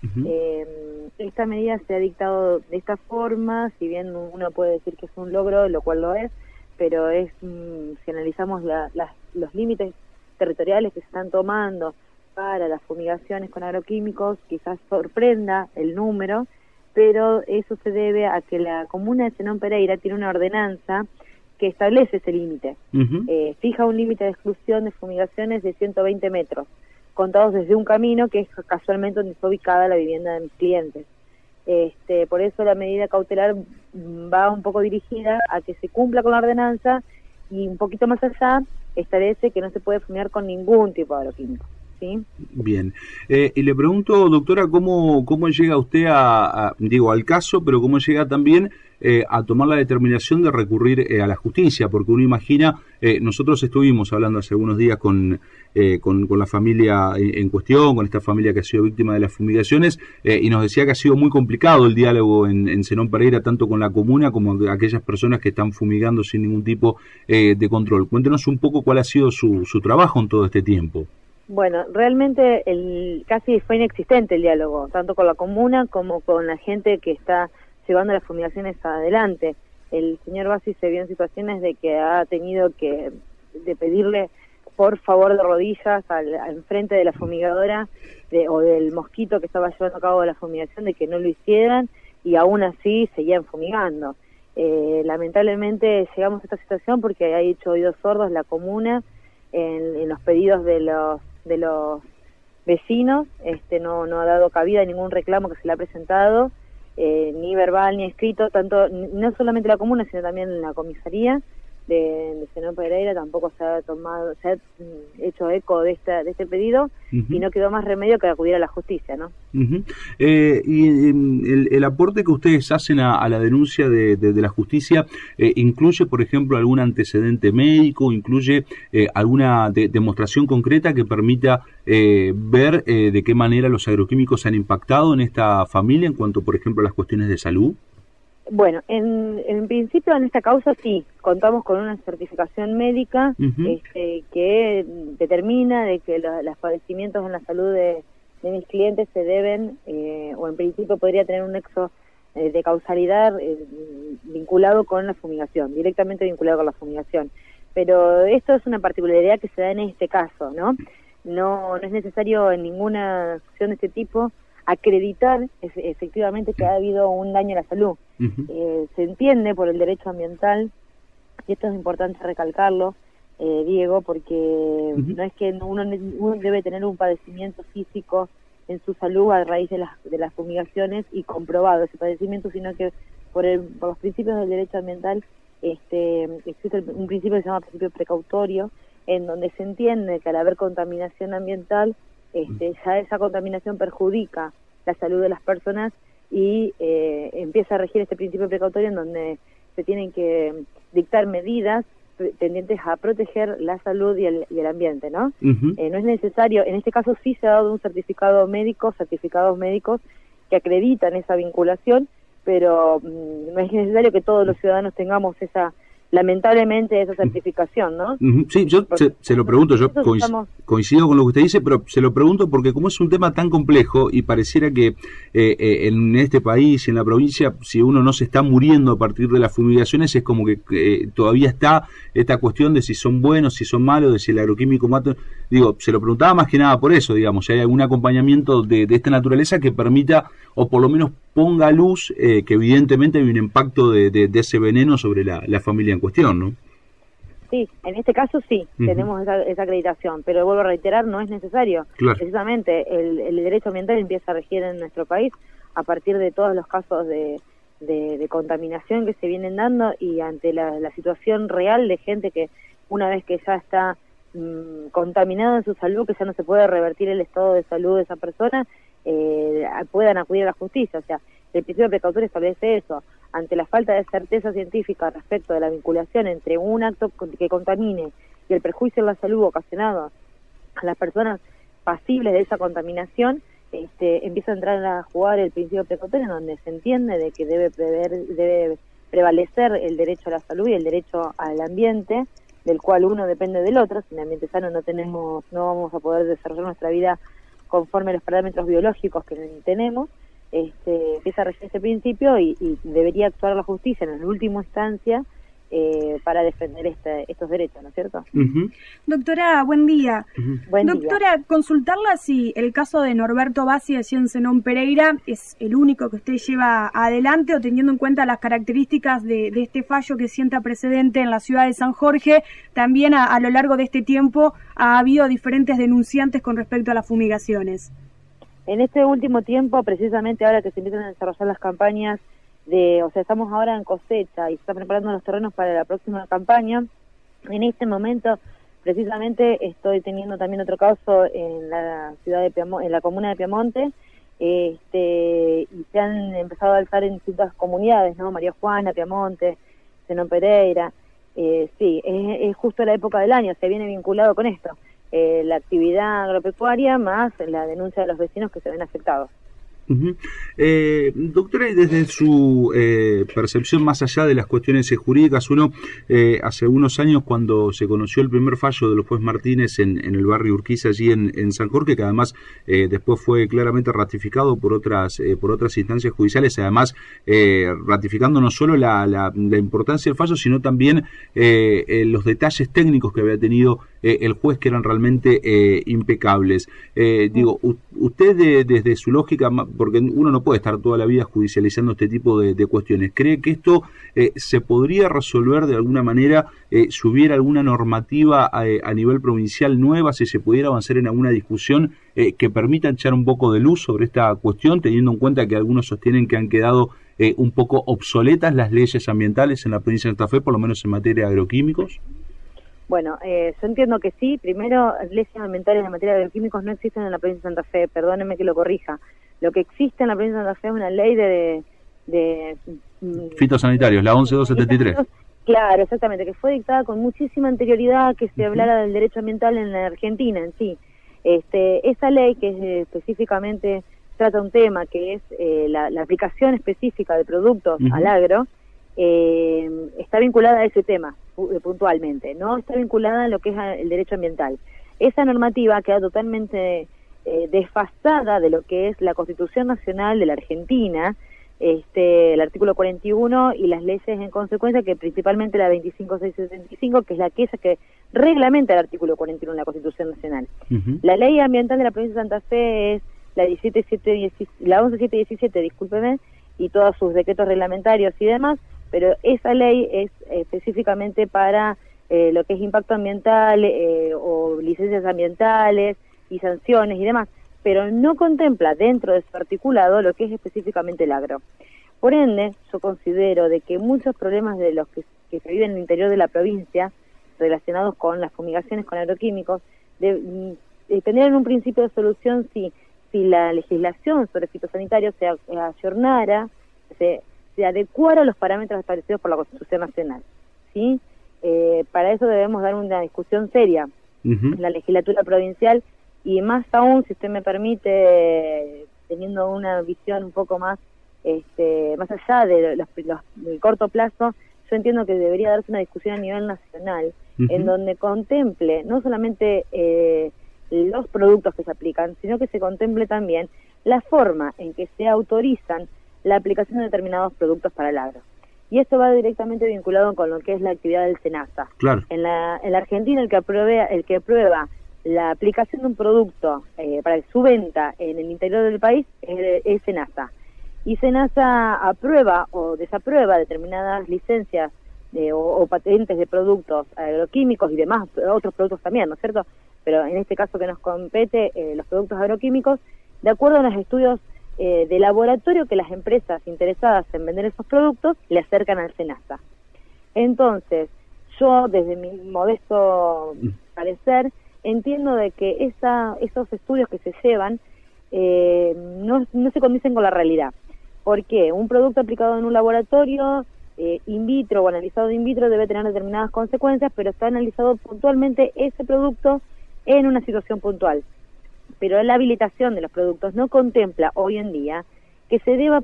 Esta medida se ha dictado de esta forma, si bien uno puede decir que es un logro, lo cual lo es, pero es si analizamos los límites territoriales que se están tomando para las fumigaciones con agroquímicos, quizás sorprenda el número, pero eso se debe a que la comuna de Zenón Pereira tiene una ordenanza que establece ese límite. Fija un límite de exclusión de fumigaciones de 120 metros, contados desde un camino que es casualmente donde está ubicada la vivienda de mis clientes. Por eso la medida cautelar va un poco dirigida a que se cumpla con la ordenanza y un poquito más allá establece que no se puede fumigar con ningún tipo de agroquímico. ¿Sí? Bien. Y le pregunto, doctora, ¿cómo llega usted al caso, pero cómo llega también a tomar la determinación de recurrir a la justicia? Porque uno imagina, nosotros estuvimos hablando hace algunos días con la familia en cuestión, con esta familia que ha sido víctima de las fumigaciones, y nos decía que ha sido muy complicado el diálogo en Zenón Pereira, tanto con la comuna como aquellas personas que están fumigando sin ningún tipo de control. Cuéntenos un poco cuál ha sido su trabajo en todo este tiempo. Bueno, realmente casi fue inexistente el diálogo, tanto con la comuna como con la gente que está llevando las fumigaciones adelante. El señor Bassi se vio en situaciones de que ha tenido que pedirle por favor de rodillas al frente de la fumigadora o del mosquito que estaba llevando a cabo la fumigación de que no lo hicieran, y aún así seguían fumigando. Lamentablemente llegamos a esta situación porque ha hecho oídos sordos la comuna en los pedidos de los vecinos. No ha dado cabida a ningún reclamo que se le ha presentado, ni verbal ni escrito, no solamente la comuna sino también la comisaría de Zenón Pereira tampoco se ha hecho eco de este pedido, y no quedó más remedio que acudir a la justicia, ¿no? Y el aporte que ustedes hacen a la denuncia de la justicia incluye, por ejemplo, algún antecedente médico, incluye alguna demostración concreta que permita ver de qué manera los agroquímicos han impactado en esta familia en cuanto, por ejemplo, a las cuestiones de salud. Bueno, en principio en esta causa sí, contamos con una certificación médica que determina de que los padecimientos en la salud de mis clientes se deben, o en principio podría tener un nexo de causalidad vinculado con la fumigación, directamente vinculado con la fumigación. Pero esto es una particularidad que se da en este caso, ¿no? No es necesario en ninguna acción de este tipo acreditar efectivamente que ha habido un daño a la salud. Se entiende por el derecho ambiental, y esto es importante recalcarlo, Diego, porque no es que uno debe tener un padecimiento físico en su salud a raíz de las fumigaciones y comprobado ese padecimiento, sino que por los principios del derecho ambiental existe un principio que se llama principio precautorio, en donde se entiende que al haber contaminación ambiental, ya esa contaminación perjudica la salud de las personas, y empieza a regir este principio precautorio en donde se tienen que dictar medidas tendientes a proteger la salud y el ambiente, ¿no? No es necesario, en este caso sí se ha dado un certificados médicos que acreditan esa vinculación, pero no es necesario que todos los ciudadanos tengamos lamentablemente esa certificación, ¿no? Sí, yo se lo pregunto, yo coincido con lo que usted dice, pero se lo pregunto porque como es un tema tan complejo y pareciera que en este país, en la provincia, si uno no se está muriendo a partir de las fumigaciones, es como que todavía está esta cuestión de si son buenos, si son malos, de si el agroquímico mata. Digo, se lo preguntaba más que nada por eso, digamos, si hay algún acompañamiento de esta naturaleza que permita, o por lo menos ponga a luz, que evidentemente hay un impacto de ese veneno sobre la familia en cuestión, ¿no? Sí, en este caso sí, tenemos esa acreditación, pero vuelvo a reiterar, no es necesario. Claro. Precisamente el derecho ambiental empieza a regir en nuestro país a partir de todos los casos de contaminación que se vienen dando, y ante la situación real de gente que una vez que ya está contaminado en su salud, que ya no se puede revertir el estado de salud de esa persona, puedan acudir a la justicia. O sea, el principio precautorio establece eso. ante la falta de certeza científica respecto de la vinculación entre un acto que contamine y el perjuicio en la salud ocasionado a las personas pasibles de esa contaminación, empieza a entrar a jugar el principio precautorio, donde se entiende de que debe prevalecer el derecho a la salud y el derecho al ambiente, del cual uno depende del otro. Sin ambiente sano no vamos a poder desarrollar nuestra vida conforme a los parámetros biológicos que tenemos. Empieza a regir ese principio y debería actuar la justicia en última instancia para defender estos derechos, ¿no es cierto? Doctora, buen día. Doctora, día. Consultarla si el caso de Norberto Bassi de Ciencenón Pereira es el único que usted lleva adelante, o teniendo en cuenta las características de este fallo que sienta precedente en la ciudad de San Jorge, también a lo largo de este tiempo ha habido diferentes denunciantes con respecto a las fumigaciones. En este último tiempo, precisamente ahora que se empiezan a desarrollar las campañas estamos ahora en cosecha y se están preparando los terrenos para la próxima campaña. En este momento, precisamente, estoy teniendo también otro caso en la ciudad de en la comuna de Piamonte, y se han empezado a alzar en distintas comunidades, ¿no? María Juana, Piamonte, Zenón Pereira. Sí, es justo la época del año, se viene vinculado con esto, la actividad agropecuaria más la denuncia de los vecinos que se ven afectados. Doctora, y desde su percepción, más allá de las cuestiones jurídicas, uno hace unos años, cuando se conoció el primer fallo de los juez Martínez en el barrio Urquiza, allí en San Jorge, que además después fue claramente ratificado por otras instancias judiciales, además ratificando no solo la importancia del fallo, sino también los detalles técnicos que había tenido el juez, que eran realmente impecables. Usted desde su lógica, porque uno no puede estar toda la vida judicializando este tipo de cuestiones, ¿cree que esto se podría resolver de alguna manera si hubiera alguna normativa a nivel provincial nueva, si se pudiera avanzar en alguna discusión que permita echar un poco de luz sobre esta cuestión, teniendo en cuenta que algunos sostienen que han quedado un poco obsoletas las leyes ambientales en la provincia de Santa Fe, por lo menos en materia de agroquímicos? Bueno, yo entiendo que sí. Primero, leyes ambientales en materia de agroquímicos no existen en la provincia de Santa Fe, perdónenme que lo corrija. Lo que existe en la provincia de Santa Fe es una ley de fitosanitarios, la 11273. Claro, exactamente, que fue dictada con muchísima anterioridad que se hablara del derecho ambiental en la Argentina en sí. Esa ley, que específicamente trata un tema que es la aplicación específica de productos al agro, está vinculada a ese tema puntualmente, no está vinculada a lo que es el derecho ambiental. Esa normativa queda totalmente desfasada de lo que es la Constitución Nacional de la Argentina, el artículo 41 y las leyes en consecuencia, que principalmente la 25675, que es aquella que reglamenta el artículo 41 de la Constitución Nacional. La ley ambiental de la provincia de Santa Fe es la 11717, discúlpeme, y todos sus decretos reglamentarios y demás, pero esa ley es específicamente para lo que es impacto ambiental o licencias ambientales y sanciones y demás, pero no contempla dentro de su articulado lo que es específicamente el agro. Por ende, yo considero de que muchos problemas de los que se viven en el interior de la provincia, relacionados con las fumigaciones con agroquímicos, tendrían un principio de solución si la legislación sobre fitosanitarios se ayornara, se adecuara a los parámetros establecidos por la Constitución Nacional, ¿sí? Para eso debemos dar una discusión seria en la legislatura provincial, y más aún, si usted me permite, teniendo una visión un poco más más allá del corto plazo, yo entiendo que debería darse una discusión a nivel nacional, en donde contemple no solamente los productos que se aplican, sino que se contemple también la forma en que se autorizan la aplicación de determinados productos para el agro. Y esto va directamente vinculado con lo que es la actividad del SENASA. Claro. En la Argentina, el que aprueba la aplicación de un producto para su venta en el interior del país es SENASA. Y SENASA aprueba o desaprueba determinadas licencias o patentes de productos agroquímicos y demás, otros productos también, ¿no es cierto? Pero en este caso que nos compete, los productos agroquímicos, de acuerdo a los estudios de laboratorio que las empresas interesadas en vender esos productos le acercan al SENASA. Entonces, yo desde mi modesto parecer, entiendo de que esos estudios que se llevan no se condicen con la realidad. Porque un producto aplicado en un laboratorio in vitro o analizado in vitro debe tener determinadas consecuencias, pero está analizado puntualmente ese producto en una situación puntual. Pero la habilitación de los productos no contempla hoy en día que se deba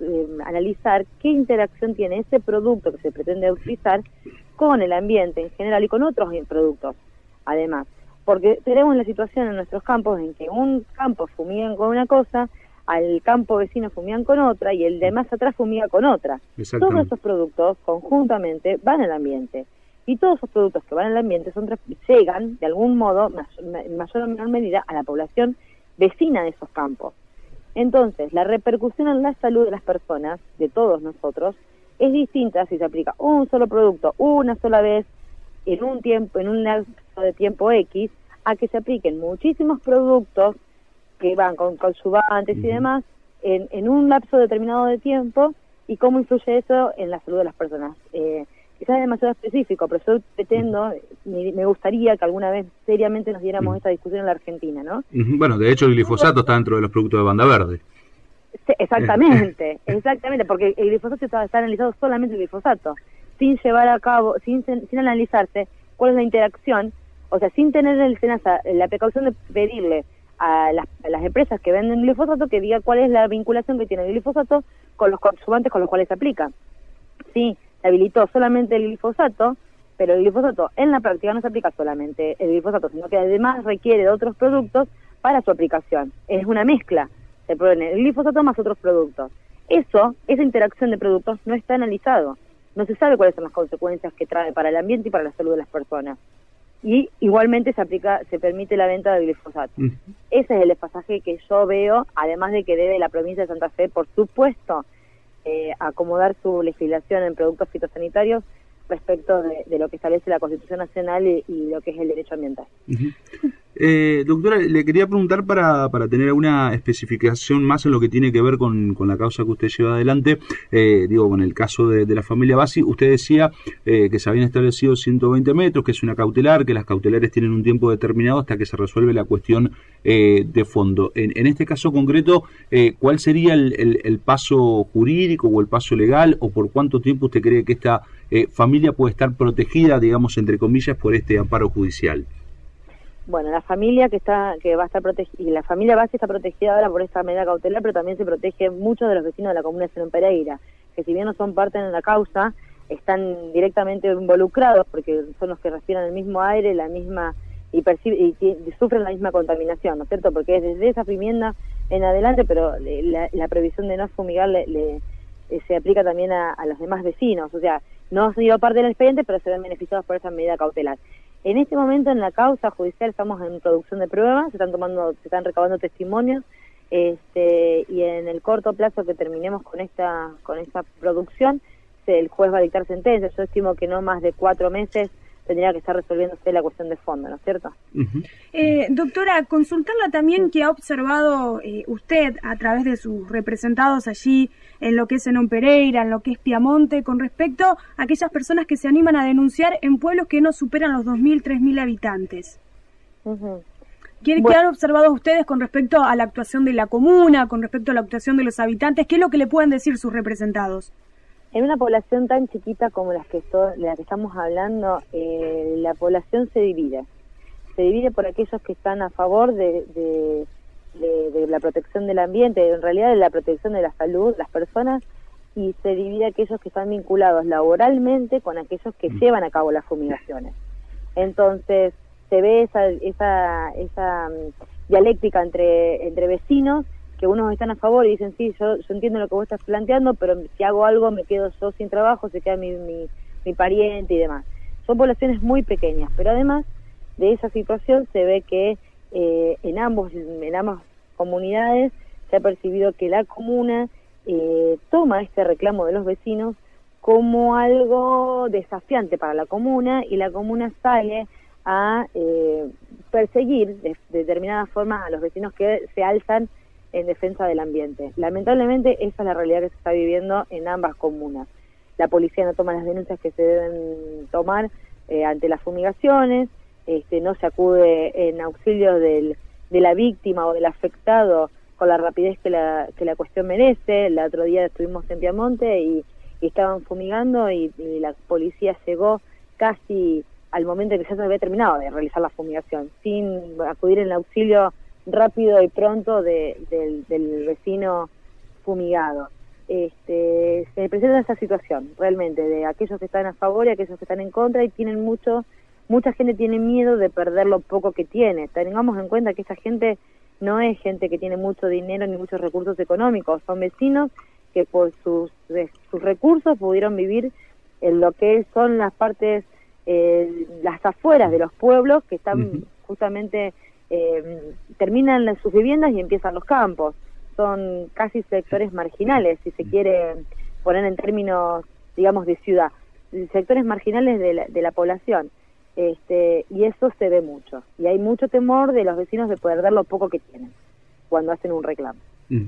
analizar qué interacción tiene ese producto que se pretende utilizar con el ambiente en general y con otros productos, además. Porque tenemos la situación en nuestros campos en que un campo fumigan con una cosa, al campo vecino fumigan con otra y el de más atrás fumiga con otra. Todos esos productos conjuntamente van al ambiente. Y todos esos productos que van al ambiente llegan, de algún modo, en mayor o menor medida, a la población vecina de esos campos. Entonces, la repercusión en la salud de las personas, de todos nosotros, es distinta si se aplica un solo producto una sola vez, en un lapso de tiempo X, a que se apliquen muchísimos productos que van con coadyuvantes y demás, en un lapso determinado de tiempo, y cómo influye eso en la salud de las personas. Quizás es demasiado específico, pero yo pretendo, me gustaría que alguna vez seriamente nos diéramos esta discusión en la Argentina, ¿no? Bueno, de hecho el glifosato está dentro de los productos de banda verde. Sí, exactamente, porque el glifosato está analizado solamente el glifosato, sin llevar a cabo, sin analizarse cuál es la interacción, o sea, sin tener el SENASA la precaución de pedirle a las empresas que venden glifosato que diga cuál es la vinculación que tiene el glifosato con los coadyuvantes con los cuales se aplica. Sí, se habilitó solamente el glifosato, pero el glifosato en la práctica no se aplica solamente el glifosato, sino que además requiere de otros productos para su aplicación. Es una mezcla, se pone el glifosato más otros productos. Esa interacción de productos no está analizado. No se sabe cuáles son las consecuencias que trae para el ambiente y para la salud de las personas. Y igualmente se permite la venta de glifosato. Ese es el desfasaje que yo veo, además de que debe la provincia de Santa Fe, por supuesto, acomodar su legislación en productos fitosanitarios respecto de lo que establece la Constitución Nacional y lo que es el derecho ambiental. Doctora, le quería preguntar para tener alguna especificación más en lo que tiene que ver con la causa que usted lleva adelante, con el caso de la familia Bassi. Usted decía que se habían establecido 120 metros, que es una cautelar, que las cautelares tienen un tiempo determinado hasta que se resuelve la cuestión de fondo. En este caso concreto, ¿cuál sería el paso jurídico o el paso legal, o por cuánto tiempo usted cree que esta familia puede estar protegida, digamos, entre comillas, por este amparo judicial? Bueno, la familia que va a estar protegida, y la familia Bassi está protegida ahora por esta medida cautelar, pero también se protege muchos de los vecinos de la comuna de Zenón Pereira, que si bien no son parte de la causa, están directamente involucrados porque son los que respiran el mismo aire, la misma y sufren la misma contaminación, ¿no es cierto? Porque es desde esa vivienda en adelante, pero la previsión de no fumigar se aplica también a los demás vecinos, o sea, no han sido parte del expediente, pero se ven beneficiados por esa medida cautelar. En este momento en la causa judicial estamos en producción de pruebas, se están recabando testimonios, y en el corto plazo que terminemos con esta producción, el juez va a dictar sentencia. Yo estimo que no más de 4 meses tendría que estar resolviéndose la cuestión de fondo, ¿no es cierto? Doctora, consultarla también que ha observado usted a través de sus representados allí en lo que es Zenón Pereira, en lo que es Piamonte, con respecto a aquellas personas que se animan a denunciar en pueblos que no superan los 2.000, 3.000 habitantes. ¿Qué han observado ustedes con respecto a la actuación de la comuna, con respecto a la actuación de los habitantes? ¿Qué es lo que le pueden decir sus representados? En una población tan chiquita como la que estamos hablando, la población se divide. Se divide por aquellos que están a favor de la protección del ambiente, en realidad de la protección de la salud, las personas, y se divide aquellos que están vinculados laboralmente con aquellos que llevan a cabo las fumigaciones. Entonces, se ve esa dialéctica entre vecinos, que unos están a favor y dicen, sí, yo entiendo lo que vos estás planteando, pero si hago algo me quedo yo sin trabajo, se queda mi pariente y demás. Son poblaciones muy pequeñas, pero además de esa situación se ve que en ambas comunidades se ha percibido que la comuna toma este reclamo de los vecinos como algo desafiante para la comuna, y la comuna sale a perseguir de determinada forma a los vecinos que se alzan en defensa del ambiente. Lamentablemente esa es la realidad que se está viviendo en ambas comunas. La policía no toma las denuncias que se deben tomar ante las fumigaciones, no se acude en auxilio de la víctima o del afectado con la rapidez que la cuestión merece. El otro día estuvimos en Piamonte y estaban fumigando y la policía llegó casi al momento en que ya se había terminado de realizar la fumigación, sin acudir en el auxilio rápido y pronto del vecino fumigado. Se presenta esta situación realmente de aquellos que están a favor y aquellos que están en contra, y tienen mucha gente tiene miedo de perder lo poco que tiene. Tengamos en cuenta que esta gente no es gente que tiene mucho dinero ni muchos recursos económicos, son vecinos que por sus recursos pudieron vivir en lo que son las partes, las afueras de los pueblos, que están justamente, terminan sus viviendas y empiezan los campos. Son casi sectores marginales, si se quiere poner en términos, digamos, de ciudad, sectores marginales de la población. Y eso se ve mucho, y hay mucho temor de los vecinos de perder lo poco que tienen cuando hacen un reclamo.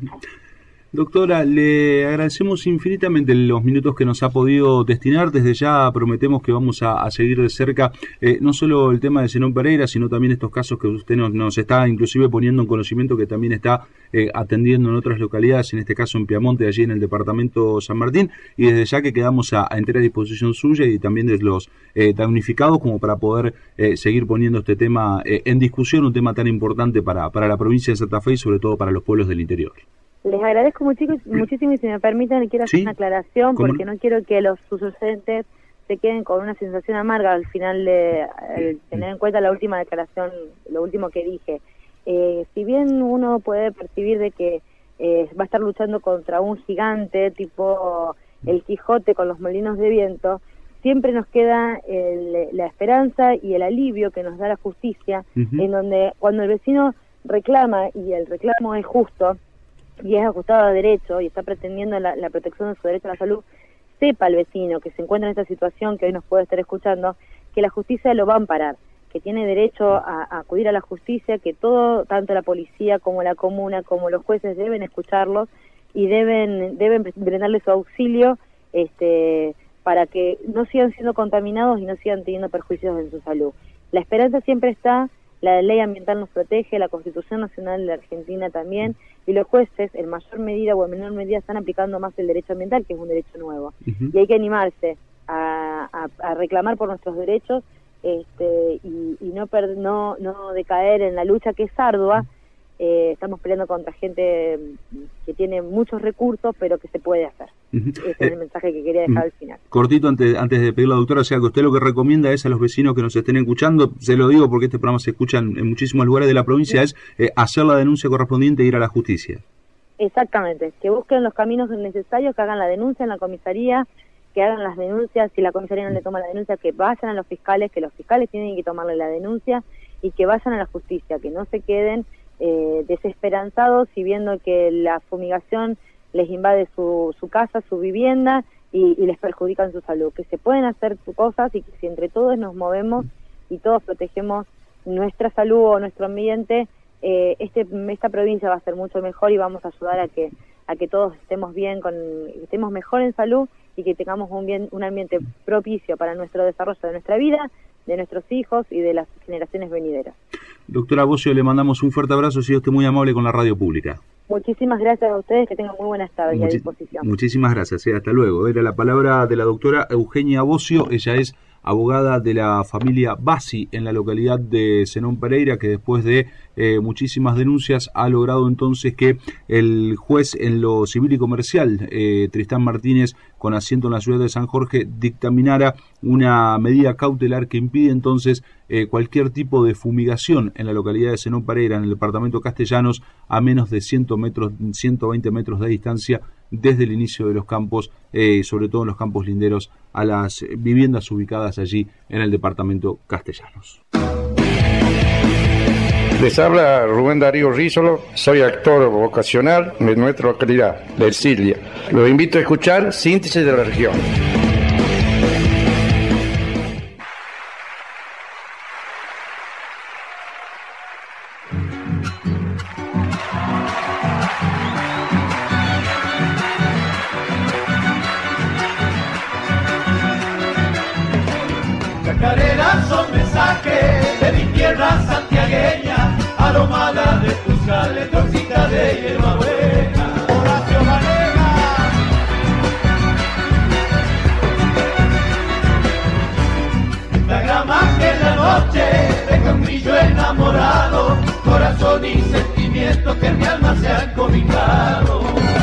Doctora, le agradecemos infinitamente los minutos que nos ha podido destinar. Desde ya prometemos que vamos a seguir de cerca no solo el tema de Zenón Pereira, sino también estos casos que usted nos está inclusive poniendo en conocimiento, que también está atendiendo en otras localidades, en este caso en Piamonte, allí en el departamento San Martín, y desde ya que quedamos a entera disposición suya y también de los damnificados, como para poder seguir poniendo este tema en discusión, un tema tan importante para la provincia de Santa Fe y sobre todo para los pueblos del interior. Les agradezco muchísimo, y si me permiten, quiero hacer una aclaración, porque no quiero que los oyentes se queden con una sensación amarga al final de tener en cuenta la última declaración, lo último que dije. Si bien uno puede percibir de que va a estar luchando contra un gigante tipo el Quijote con los molinos de viento, siempre nos queda la esperanza y el alivio que nos da la justicia, en donde cuando el vecino reclama y el reclamo es justo y es ajustado a derecho y está pretendiendo la protección de su derecho a la salud, sepa el vecino que se encuentra en esta situación, que hoy nos puede estar escuchando, que la justicia lo va a amparar, que tiene derecho a acudir a la justicia, que tanto la policía como la comuna como los jueces deben escucharlos y deben brindarle su auxilio para que no sigan siendo contaminados y no sigan teniendo perjuicios en su salud. La esperanza siempre está, la ley ambiental nos protege, la Constitución Nacional de la Argentina también, y los jueces en mayor medida o en menor medida están aplicando más el derecho ambiental, que es un derecho nuevo. Y hay que animarse a reclamar por nuestros derechos y no decaer en la lucha, que es ardua. Estamos peleando contra gente que tiene muchos recursos, pero que se puede hacer. Ese es el mensaje que quería dejar al final. Cortito, antes de pedir a la doctora, o sea, que usted lo que recomienda es a los vecinos que nos estén escuchando, se lo digo porque este programa se escucha en muchísimos lugares de la provincia, es hacer la denuncia correspondiente e ir a la justicia. Exactamente, que busquen los caminos necesarios, que hagan la denuncia en la comisaría, que hagan las denuncias, si la comisaría no le toma la denuncia, que vayan a los fiscales, que los fiscales tienen que tomarle la denuncia, y que vayan a la justicia, que no se queden desesperanzados y viendo que la fumigación les invade su casa, su vivienda y les perjudican su salud, que se pueden hacer cosas y que si entre todos nos movemos y todos protegemos nuestra salud o nuestro ambiente, esta provincia va a ser mucho mejor y vamos a ayudar a que todos estemos bien, estemos mejor en salud y que tengamos un ambiente propicio para nuestro desarrollo de nuestra vida, de nuestros hijos y de las generaciones venideras. Doctora Bossio, le mandamos un fuerte abrazo, ha sido usted muy amable con la radio pública. Muchísimas gracias a ustedes, que tengan muy buenas tardes y a disposición. Muchísimas gracias, hasta luego. Era la palabra de la doctora Eugenia Bossio, ella es abogada de la familia Bassi en la localidad de Zenón Pereira, que después de muchísimas denuncias ha logrado entonces que el juez en lo civil y comercial, Tristán Martínez, con asiento en la ciudad de San Jorge, dictaminara una medida cautelar que impide entonces cualquier tipo de fumigación en la localidad de Zenón Pereira, en el departamento Castellanos, a menos de 120 metros de distancia desde el inicio de los campos, sobre todo en los campos linderos a las viviendas ubicadas allí en el departamento Castellanos. Les habla Rubén Darío Rízolo, soy actor vocacional de nuestra localidad, de Ercilia. Los invito a escuchar Síntesis de la Región. Chacareras son mensajes de mi tierra santiagueña, aromada de tus cales, dulcita de hierba buena. Horacio Valega. La grama que en la noche deja un brillo enamorado, corazón y sentimiento que en mi alma se han cobijado.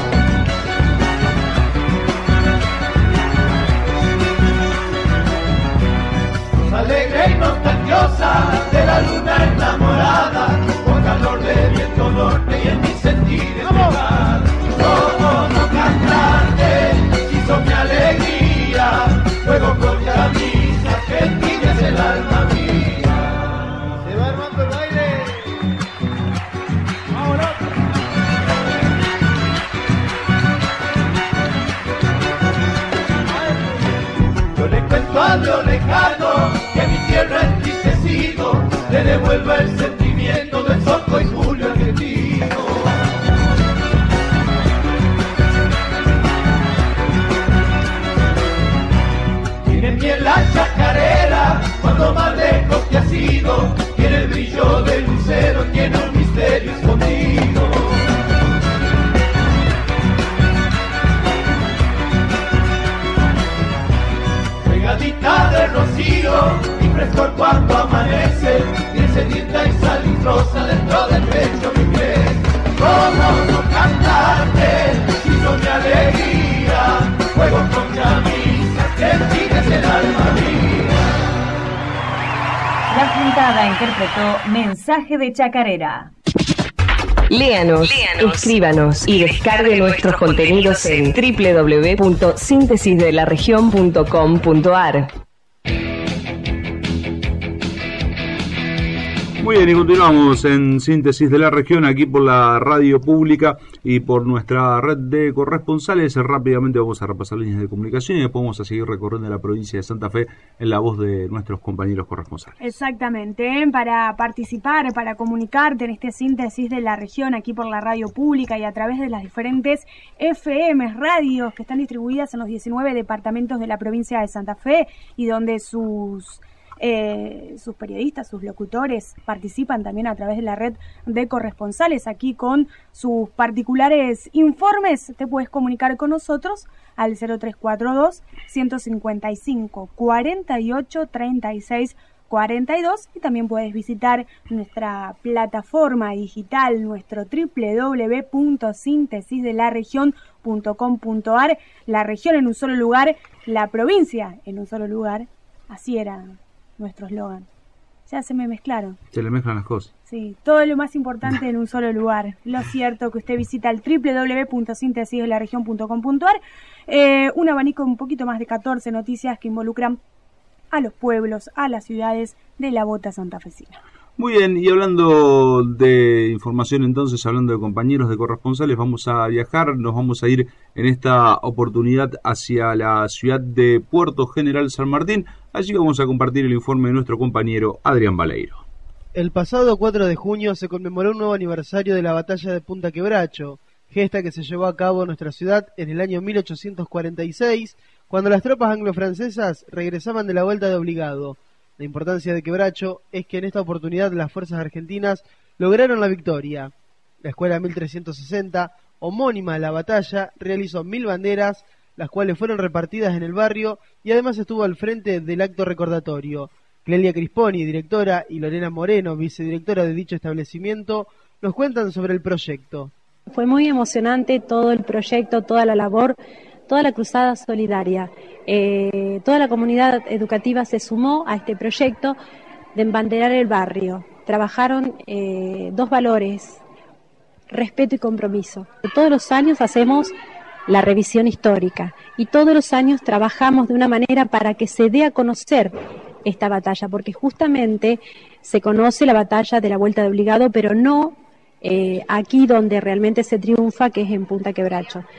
Alegre y nostalgiosa de la luna enamorada, con calor de viento norte y en mi sentir entregar. ¿Cómo no cantarte si son mi alegría? Juego con camisa que entiendes el alma mía. Se va armando el baile. ¡Vámonos! Yo le cuento a lo lejano que mi tierra entristecido le devuelva el sentimiento del Soco y Julio argentino. Tiene miel la chacarera cuando más lejos te has ido, tiene el brillo del lucero, tiene un misterio escondido. Regadita de rocío y frescor cuando amanece, y sedienta y salistrosa dentro del pecho me crece. ¿Cómo no cantarte si son mi alegría? Juego con camisas que tienes el alma mía. La Juntada interpretó Mensaje de Chacarera. Léanos, escríbanos y descargue nuestros contenidos en www.síntesisdelaregion.com.ar. Muy bien, y continuamos en Síntesis de la Región, aquí por la radio pública y por nuestra red de corresponsales. Rápidamente vamos a repasar líneas de comunicación y después vamos a seguir recorriendo la provincia de Santa Fe en la voz de nuestros compañeros corresponsales. Exactamente, para participar, para comunicarte en este Síntesis de la Región, aquí por la radio pública y a través de las diferentes FM radios que están distribuidas en los 19 departamentos de la provincia de Santa Fe y donde sus periodistas, sus locutores participan también a través de la red de corresponsales aquí con sus particulares informes. Te puedes comunicar con nosotros al 0342 155 48 36 42 y también puedes visitar nuestra plataforma digital, nuestro www.sintesisdelaregion.com.ar. La región en un solo lugar, la provincia en un solo lugar. Así era nuestro eslogan. Ya se me mezclaron. Se le mezclan las cosas. Sí, todo lo más importante en un solo lugar. Lo cierto que usted visita el www.sintesisdelaregion.com.ar. Un abanico un poquito más de 14 noticias que involucran a los pueblos, a las ciudades de la bota santafesina. Muy bien, y hablando de información entonces, hablando de compañeros de corresponsales, vamos a viajar, nos vamos a ir en esta oportunidad hacia la ciudad de Puerto General San Martín. Allí vamos a compartir el informe de nuestro compañero Adrián Baleiro. El pasado 4 de junio se conmemoró un nuevo aniversario de la batalla de Punta Quebracho, gesta que se llevó a cabo en nuestra ciudad en el año 1846, cuando las tropas anglo-francesas regresaban de la vuelta de Obligado. La importancia de Quebracho es que en esta oportunidad las fuerzas argentinas lograron la victoria. La Escuela 1360, homónima a la batalla, realizó 1000 banderas, las cuales fueron repartidas en el barrio y además estuvo al frente del acto recordatorio. Clelia Crisponi, directora, y Lorena Moreno, vicedirectora de dicho establecimiento, nos cuentan sobre el proyecto. Fue muy emocionante todo el proyecto, toda la labor, toda la cruzada solidaria. Toda la comunidad educativa se sumó a este proyecto de embanderar el barrio. Trabajaron 2 valores, respeto y compromiso. Todos los años hacemos la revisión histórica y todos los años trabajamos de una manera para que se dé a conocer esta batalla, porque justamente se conoce la batalla de la Vuelta de Obligado, pero no aquí donde realmente se triunfa, que es en Punta Quebracho.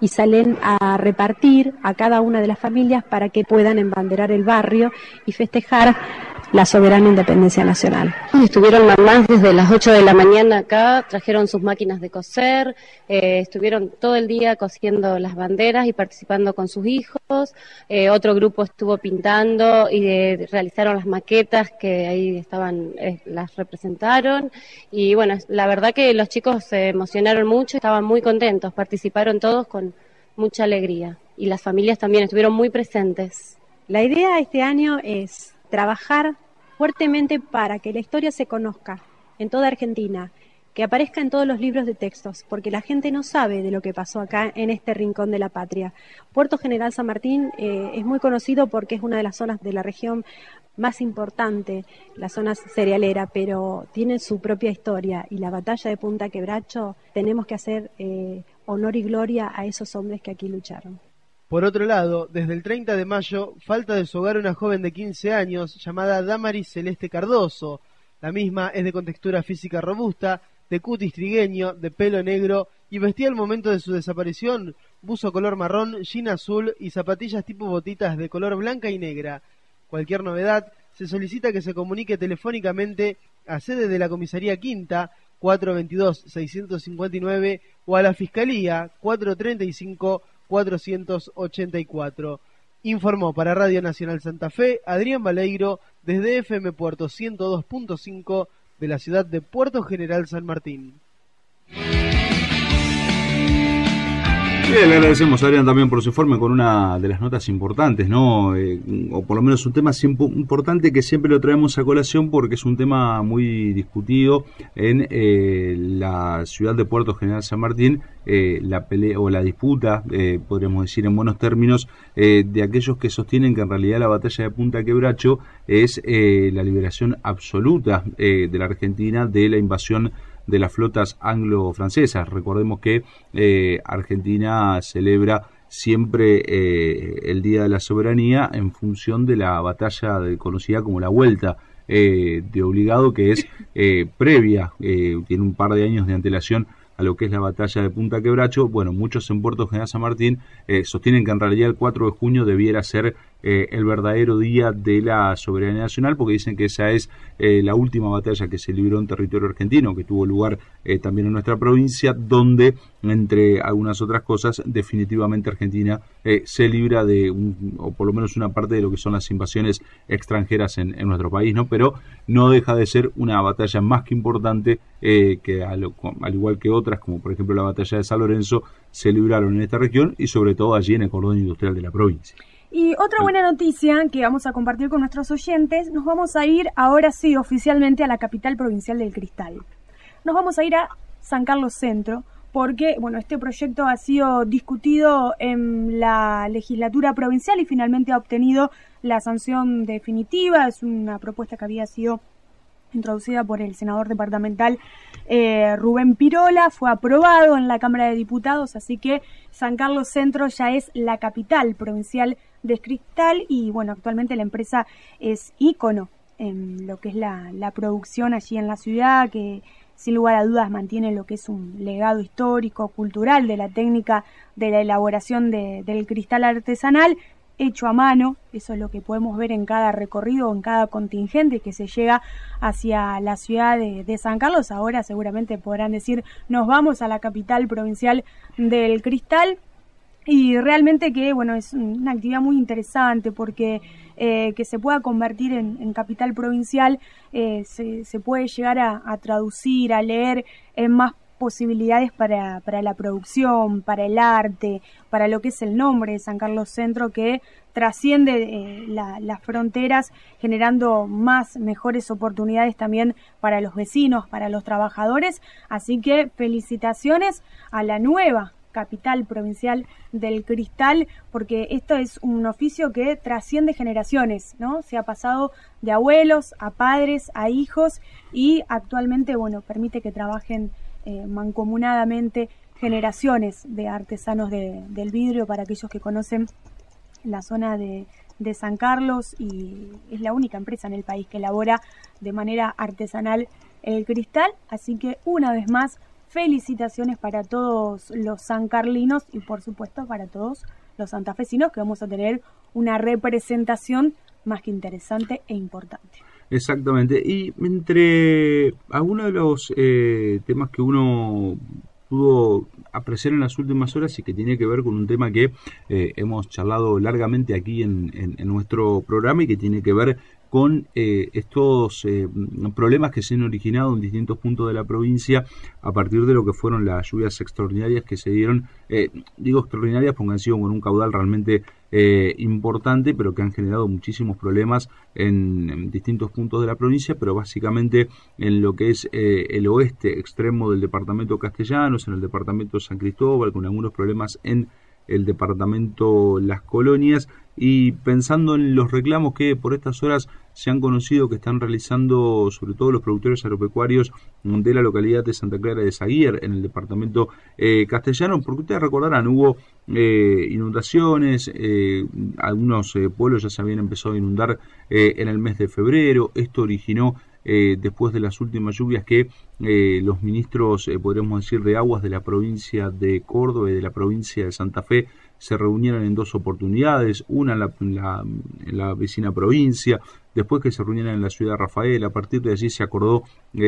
y salen a repartir a cada una de las familias para que puedan embanderar el barrio y festejar la soberana independencia nacional. Estuvieron mamás desde las 8 de la mañana acá, trajeron sus máquinas de coser, estuvieron todo el día cosiendo las banderas y participando con sus hijos. Otro grupo estuvo pintando y realizaron las maquetas que ahí estaban, las representaron. Y bueno, la verdad que los chicos se emocionaron mucho, estaban muy contentos, participaron todos con mucha alegría. Y las familias también estuvieron muy presentes. La idea este año es trabajar fuertemente para que la historia se conozca en toda Argentina, que aparezca en todos los libros de textos, porque la gente no sabe de lo que pasó acá en este rincón de la patria. Puerto General San Martín es muy conocido porque es una de las zonas de la región más importante, la zona cerealera, pero tiene su propia historia, y la batalla de Punta Quebracho tenemos que hacer honor y gloria a esos hombres que aquí lucharon. Por otro lado, desde el 30 de mayo falta de su hogar una joven de 15 años llamada Damaris Celeste Cardoso. La misma es de contextura física robusta, de cutis trigueño, de pelo negro y vestía al momento de su desaparición buzo color marrón, jean azul y zapatillas tipo botitas de color blanca y negra. Cualquier novedad, se solicita que se comunique telefónicamente a sede de la Comisaría Quinta 422-659 o a la Fiscalía 435-484. Informó para Radio Nacional Santa Fe Adrián Baleiro desde FM Puerto 102.5 de la ciudad de Puerto General San Martín. Bien, le agradecemos a Adrián también por su informe con una de las notas importantes, ¿no? O por lo menos un tema importante que siempre lo traemos a colación porque es un tema muy discutido en la ciudad de Puerto General San Martín, la pelea o la disputa, podríamos decir en buenos términos, de aquellos que sostienen que en realidad la batalla de Punta Quebracho es la liberación absoluta de la Argentina de la invasión de las flotas anglo-francesas. Recordemos que Argentina celebra siempre el Día de la Soberanía en función de la batalla conocida como la Vuelta de Obligado, que es previa, tiene un par de años de antelación a lo que es la batalla de Punta Quebracho. Bueno, muchos en Puerto General San Martín sostienen que en realidad el 4 de junio debiera ser el verdadero día de la soberanía nacional, porque dicen que esa es la última batalla que se libró en territorio argentino, que tuvo lugar también en nuestra provincia, donde, entre algunas otras cosas, definitivamente Argentina se libra de, o por lo menos una parte de lo que son las invasiones extranjeras en nuestro país, ¿no? Pero no deja de ser una batalla más que importante, que al igual que otras, como por ejemplo la batalla de San Lorenzo, se libraron en esta región y sobre todo allí en el cordón industrial de la provincia. Y otra buena noticia que vamos a compartir con nuestros oyentes, nos vamos a ir ahora sí oficialmente a la capital provincial del Cristal. Nos vamos a ir a San Carlos Centro, porque bueno, este proyecto ha sido discutido en la legislatura provincial y finalmente ha obtenido la sanción definitiva. Es una propuesta que había sido introducida por el senador departamental Rubén Pirola, fue aprobado en la Cámara de Diputados, así que San Carlos Centro ya es la capital provincial de Cristal y bueno, actualmente la empresa es ícono en lo que es la producción allí en la ciudad, que sin lugar a dudas mantiene lo que es un legado histórico, cultural de la técnica de la elaboración del cristal artesanal hecho a mano. Eso es lo que podemos ver en cada recorrido, en cada contingente que se llega hacia la ciudad de San Carlos. Ahora seguramente podrán decir, nos vamos a la capital provincial del cristal. Y realmente que bueno, es una actividad muy interesante porque que se pueda convertir en capital provincial se puede llegar a traducir, a leer en más posibilidades para la producción, para el arte, para lo que es el nombre de San Carlos Centro, que trasciende las fronteras, generando mejores oportunidades también para los vecinos, para los trabajadores. Así que felicitaciones a la nueva capital provincial del cristal, porque esto es un oficio que trasciende generaciones, ¿no? Se ha pasado de abuelos a padres, a hijos, y actualmente, bueno, permite que trabajen mancomunadamente generaciones de artesanos del vidrio. Para aquellos que conocen la zona de San Carlos, y es la única empresa en el país que elabora de manera artesanal el cristal, así que una vez más felicitaciones para todos los sancarlinos y por supuesto para todos los santafesinos, que vamos a tener una representación más que interesante e importante. Exactamente, y entre algunos de los temas que uno pudo apreciar en las últimas horas y que tiene que ver con un tema que hemos charlado largamente aquí en nuestro programa y que tiene que ver con estos problemas que se han originado en distintos puntos de la provincia a partir de lo que fueron las lluvias extraordinarias que se dieron, digo extraordinarias porque han sido con un caudal realmente importante, pero que han generado muchísimos problemas en distintos puntos de la provincia, pero básicamente en lo que es el oeste extremo del departamento Castellanos, en el departamento San Cristóbal, con algunos problemas en el departamento Las Colonias, y pensando en los reclamos que por estas horas se han conocido que están realizando sobre todo los productores agropecuarios de la localidad de Santa Clara de Zaguier en el departamento castellano, porque ustedes recordarán, hubo inundaciones, algunos pueblos ya se habían empezado a inundar en el mes de febrero. Esto originó después de las últimas lluvias que los ministros, podríamos decir, de aguas de la provincia de Córdoba y de la provincia de Santa Fe se reunieron en dos oportunidades, una en la vecina provincia, después que se reunieron en la ciudad de Rafael. A partir de allí se acordó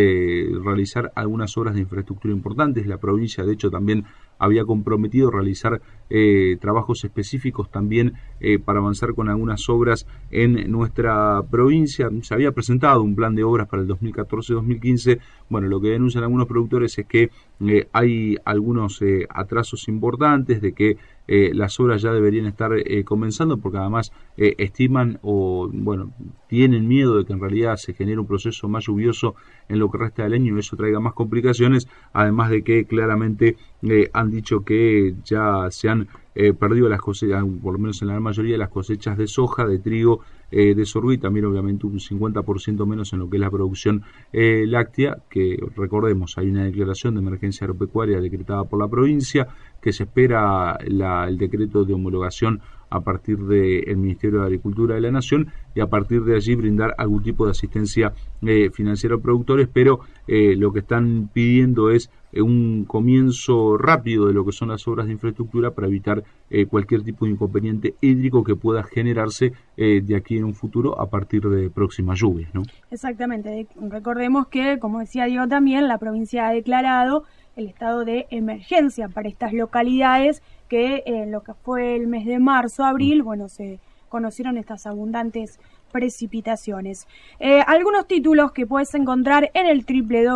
realizar algunas obras de infraestructura importantes. La provincia, de hecho, también había comprometido realizar trabajos específicos también para avanzar con algunas obras en nuestra provincia. Se había presentado un plan de obras para el 2014-2015. Bueno, lo que denuncian algunos productores es que hay algunos atrasos importantes, de que las obras ya deberían estar comenzando, porque además estiman o, bueno, tienen miedo de que en realidad se genere un proceso más lluvioso en lo que resta del año y eso traiga más complicaciones, además de que claramente han dicho que ya se han perdido las cosechas, por lo menos en la gran mayoría de las cosechas de soja, de trigo, de sorgo, y también obviamente un 50% menos en lo que es la producción láctea, que recordemos, hay una declaración de emergencia agropecuaria decretada por la provincia, que se espera el decreto de homologación a partir del Ministerio de Agricultura de la Nación, y a partir de allí brindar algún tipo de asistencia financiera a productores, pero lo que están pidiendo es un comienzo rápido de lo que son las obras de infraestructura para evitar cualquier tipo de inconveniente hídrico que pueda generarse de aquí en un futuro a partir de próximas lluvias, ¿no? Exactamente. Recordemos que, como decía Diego también, la provincia ha declarado el estado de emergencia para estas localidades que en lo que fue el mes de marzo, abril, bueno, se conocieron estas abundantes precipitaciones. Algunos títulos que puedes encontrar en el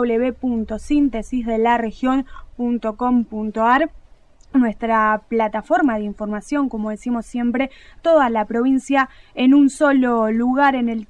www.sintesisdelaregion.com.ar, nuestra plataforma de información, como decimos siempre, toda la provincia en un solo lugar, en el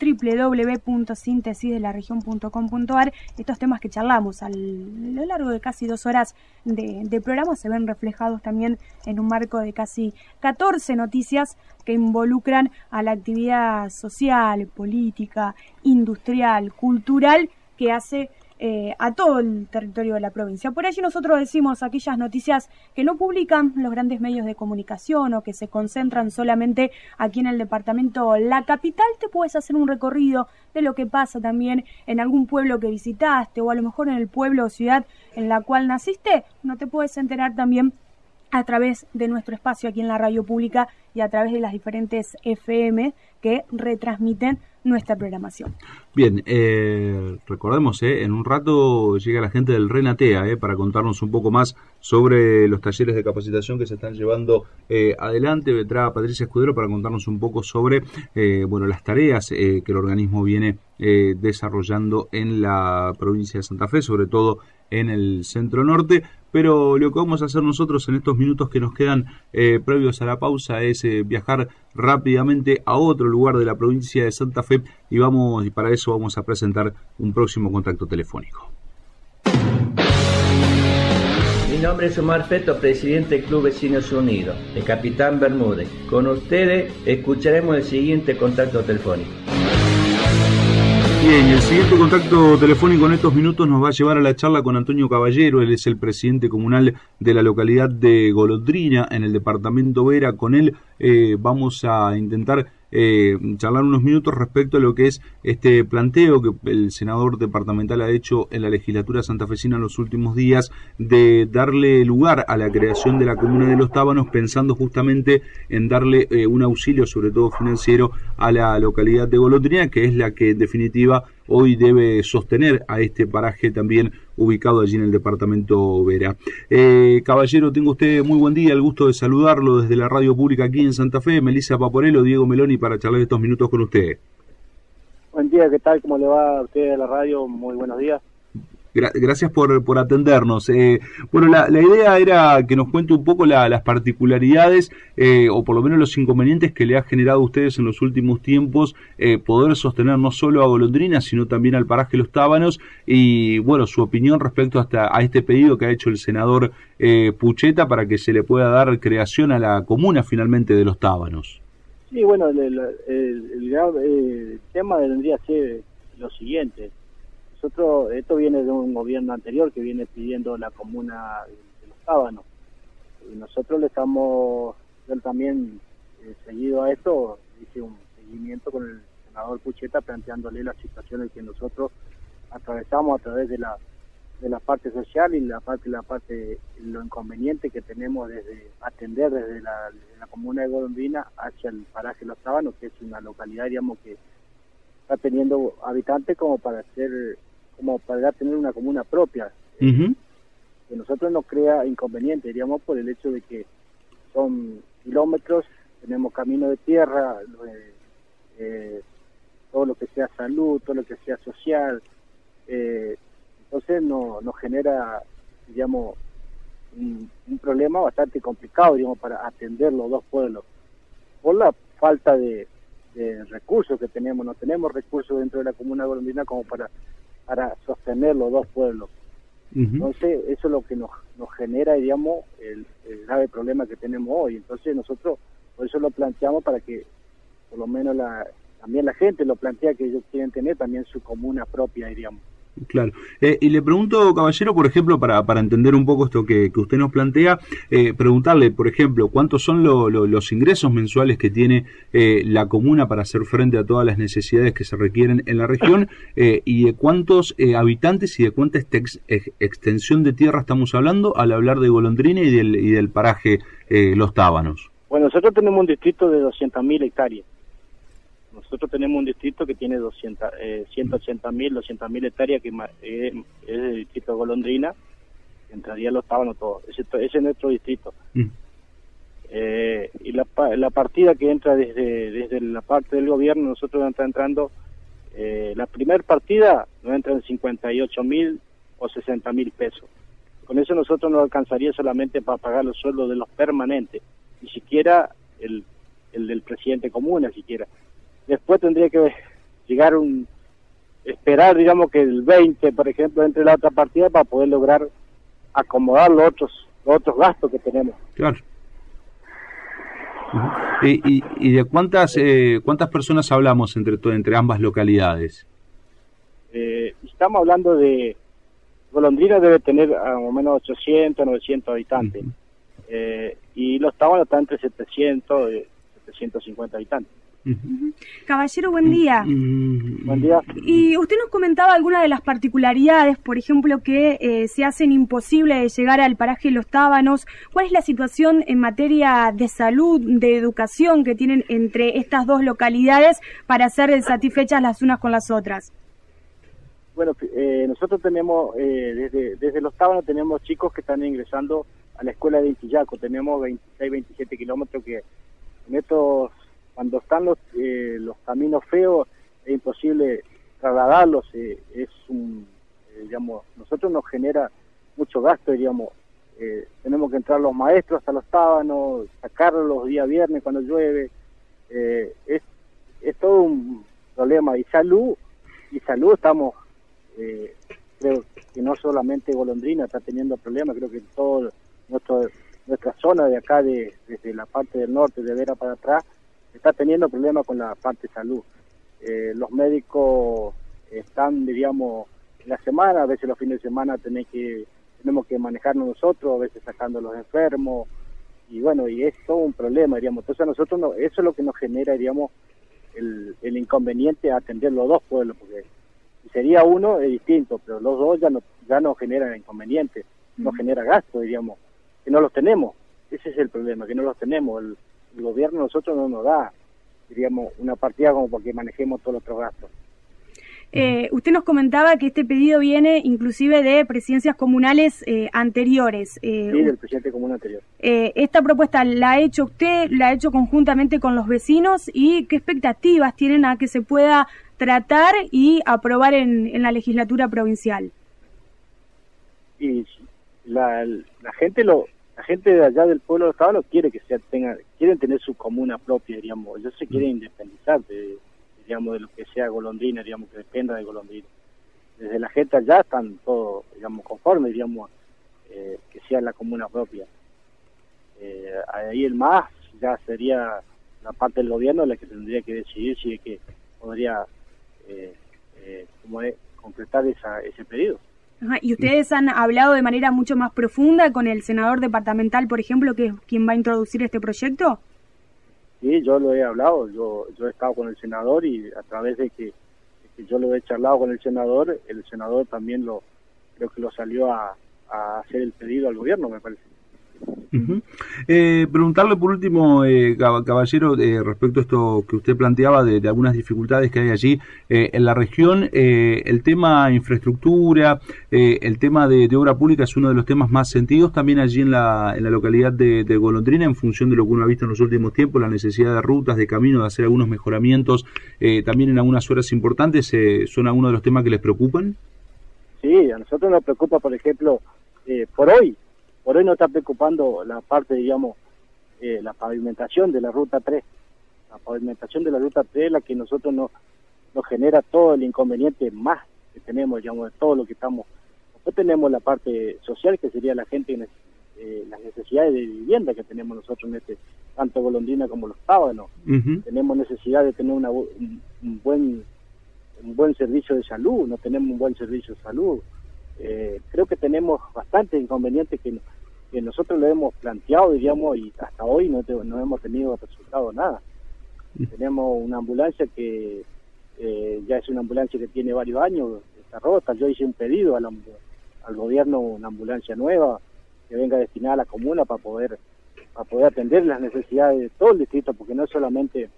www.sintesisdelaregion.com.ar. Estos temas que charlamos a lo largo de casi 2 horas de programa se ven reflejados también en un marco de casi 14 noticias que involucran a la actividad social, política, industrial, cultural que hace a todo el territorio de la provincia. Por allí nosotros decimos aquellas noticias que no publican los grandes medios de comunicación o que se concentran solamente aquí en el departamento La Capital. Te puedes hacer un recorrido de lo que pasa también en algún pueblo que visitaste, o a lo mejor en el pueblo o ciudad en la cual naciste. No te puedes enterar también a través de nuestro espacio aquí en la radio pública y a través de las diferentes FM que retransmiten nuestra programación. Bien, recordemos, en un rato llega la gente del Renatea para contarnos un poco más sobre los talleres de capacitación que se están llevando adelante. Vendrá Patricia Escudero para contarnos un poco sobre las tareas que el organismo viene desarrollando en la provincia de Santa Fe, sobre todo en el centro norte. Pero lo que vamos a hacer nosotros en estos minutos que nos quedan previos a la pausa es viajar rápidamente a otro lugar de la provincia de Santa Fe y para eso vamos a presentar un próximo contacto telefónico. Mi nombre es Omar Feto, presidente del Club Vecinos Unidos, de Capitán Bermúdez. Con ustedes escucharemos el siguiente contacto telefónico. Bien, el siguiente contacto telefónico en estos minutos nos va a llevar a la charla con Antonio Caballero. Él es el presidente comunal de la localidad de Golondrina, en el departamento Vera. Con él vamos a intentar charlar unos minutos respecto a lo que es este planteo que el senador departamental ha hecho en la legislatura santafesina en los últimos días de darle lugar a la creación de la comuna de Los Tábanos, pensando justamente en darle un auxilio, sobre todo financiero, a la localidad de Golondrina, que es la que en definitiva hoy debe sostener a este paraje también ubicado allí en el departamento Vera. Caballero, tengo usted muy buen día, el gusto de saludarlo desde la radio pública aquí en Santa Fe. Melissa Paporello, Diego Meloni, para charlar estos minutos con usted. Buen día, ¿qué tal? ¿Cómo le va a usted a la radio? Muy buenos días. Gracias por atendernos. Bueno, la idea era que nos cuente un poco las particularidades o por lo menos los inconvenientes que le ha generado a ustedes en los últimos tiempos poder sostener no solo a Golondrina, sino también al paraje Los Tábanos, y bueno, su opinión respecto a este pedido que ha hecho el senador Pucheta para que se le pueda dar creación a la comuna finalmente de Los Tábanos. Sí, bueno, el tema vendría a ser lo siguiente. Nosotros, esto viene de un gobierno anterior que viene pidiendo la comuna de Los Tábanos. Y nosotros le estamos, él también, seguido a esto, hice un seguimiento con el senador Pucheta planteándole las situaciones que nosotros atravesamos a través de la parte social y la parte lo inconveniente que tenemos desde atender desde la comuna de Golondrina hacia el paraje Los Tábanos, que es una localidad, digamos, que está teniendo habitantes como para tener una comuna propia. Que nosotros nos crea inconveniente, diríamos, por el hecho de que son kilómetros, tenemos camino de tierra, todo lo que sea salud, todo lo que sea social, entonces nos genera, digamos, un problema bastante complicado, digamos, para atender los dos pueblos, por la falta de recursos que tenemos. No tenemos recursos dentro de la comuna golondrina como para sostener los dos pueblos. Entonces eso es lo que nos genera, digamos, el grave problema que tenemos hoy. Entonces nosotros por eso lo planteamos, para que por lo menos también la gente lo plantea, que ellos quieren tener también su comuna propia, diríamos. Claro. Y le pregunto, caballero, por ejemplo, para entender un poco esto que usted nos plantea, preguntarle, por ejemplo, cuántos son los ingresos mensuales que tiene la comuna para hacer frente a todas las necesidades que se requieren en la región, y de cuántos habitantes y de cuánta extensión de tierra estamos hablando al hablar de Golondrina y del paraje Los Tábanos. Bueno, nosotros tenemos un distrito de 200.000 hectáreas. Nosotros tenemos un distrito que tiene 200.000 hectáreas, que es el distrito de Golondrina, entraría Los Tábanos todo. Ese es nuestro distrito. Y la partida que entra desde la parte del gobierno, nosotros nos está entrando, la primer partida nos entran 58.000 o 60.000 pesos. Con eso nosotros nos alcanzaría solamente para pagar los sueldos de los permanentes, ni siquiera el del presidente comuna, siquiera. Después tendría que esperar, digamos, que el 20, por ejemplo, entre la otra partida para poder lograr acomodar los otros gastos que tenemos. Claro. ¿Y de cuántas personas hablamos entre ambas localidades? Estamos hablando de Golondrina, debe tener más o menos 800, 900 habitantes. Y Los Tábanos está entre 700 y 750 habitantes. Caballero, buen día. Buen día. Y usted nos comentaba algunas de las particularidades, por ejemplo, que se hacen imposible de llegar al paraje Los Tábanos. ¿Cuál es la situación en materia de salud, de educación que tienen entre estas dos localidades para ser satisfechas las unas con las otras? Bueno, nosotros tenemos, desde Los Tábanos tenemos chicos que están ingresando a la escuela de Intillaco. Tenemos 26, 27 kilómetros que en estos... Cuando están los caminos feos, es imposible trasladarlos, digamos, nosotros nos genera mucho gasto, digamos, tenemos que entrar los maestros hasta Los Tábanos, sacarlos los días viernes cuando llueve, es todo un problema. Y salud estamos, creo que no solamente Golondrina está teniendo problemas, creo que todo nuestra zona de acá, desde la parte del norte, de Vera para atrás, está teniendo problemas con la parte de salud. Los médicos están, diríamos, en la semana, a veces los fines de semana tenemos que manejarnos nosotros, a veces sacando a los enfermos, y bueno, y es todo un problema, diríamos. Entonces a nosotros eso es lo que nos genera, diríamos, el inconveniente a atender los dos pueblos, porque si sería uno es distinto, pero los dos ya no generan inconvenientes, no genera gasto, diríamos, que no los tenemos. Ese es el problema, que no los tenemos. El gobierno a nosotros no nos da, diríamos, una partida como para que manejemos todos los otros gastos. Usted nos comentaba que este pedido viene inclusive de presidencias comunales anteriores. Sí, del presidente común anterior. ¿Esta propuesta la ha hecho usted, la ha hecho conjuntamente con los vecinos y qué expectativas tienen a que se pueda tratar y aprobar en la legislatura provincial? Y la gente de allá del pueblo de Otavalo quiere que quieren tener su comuna propia, diríamos. Ellos se quieren independizar de lo que sea Golondrina, digamos, que dependa de Golondrina. Desde la gente allá están todos, digamos, conformes, digamos, que sea la comuna propia. Ahí el más ya sería la parte del gobierno la que tendría que decidir si es que podría completar ese pedido. Ajá, ¿y ustedes han hablado de manera mucho más profunda con el senador departamental, por ejemplo, que es quien va a introducir este proyecto? Sí, yo lo he hablado, yo he estado con el senador y a través de que yo lo he charlado con el senador también creo que lo salió a hacer el pedido al gobierno, me parece. Preguntarle por último, caballero, respecto a esto que usted planteaba de algunas dificultades que hay allí en la región, el tema infraestructura, el tema de obra pública es uno de los temas más sentidos también allí en la localidad de Golondrina, en función de lo que uno ha visto en los últimos tiempos, la necesidad de rutas, de caminos, de hacer algunos mejoramientos, también en algunas horas importantes. ¿Son algunos de los temas que les preocupan? Sí, a nosotros nos preocupa, por ejemplo, por hoy nos está preocupando la parte, digamos, la pavimentación de la Ruta 3. La pavimentación de la Ruta 3 es la que nosotros nos genera todo el inconveniente más que tenemos, digamos, de todo lo que estamos. Después tenemos la parte social, que sería la gente, las necesidades de vivienda que tenemos nosotros en tanto Golondrina como Los Tábanos. Tenemos necesidad de tener un buen servicio de salud, no tenemos un buen servicio de salud. Creo que tenemos bastantes inconvenientes que nosotros lo hemos planteado, diríamos, y hasta hoy no hemos tenido resultado nada. Tenemos una ambulancia que ya es una ambulancia que tiene varios años, está rota. Yo hice un pedido al gobierno, una ambulancia nueva que venga destinada a la comuna para poder atender las necesidades de todo el distrito, porque no es solamente,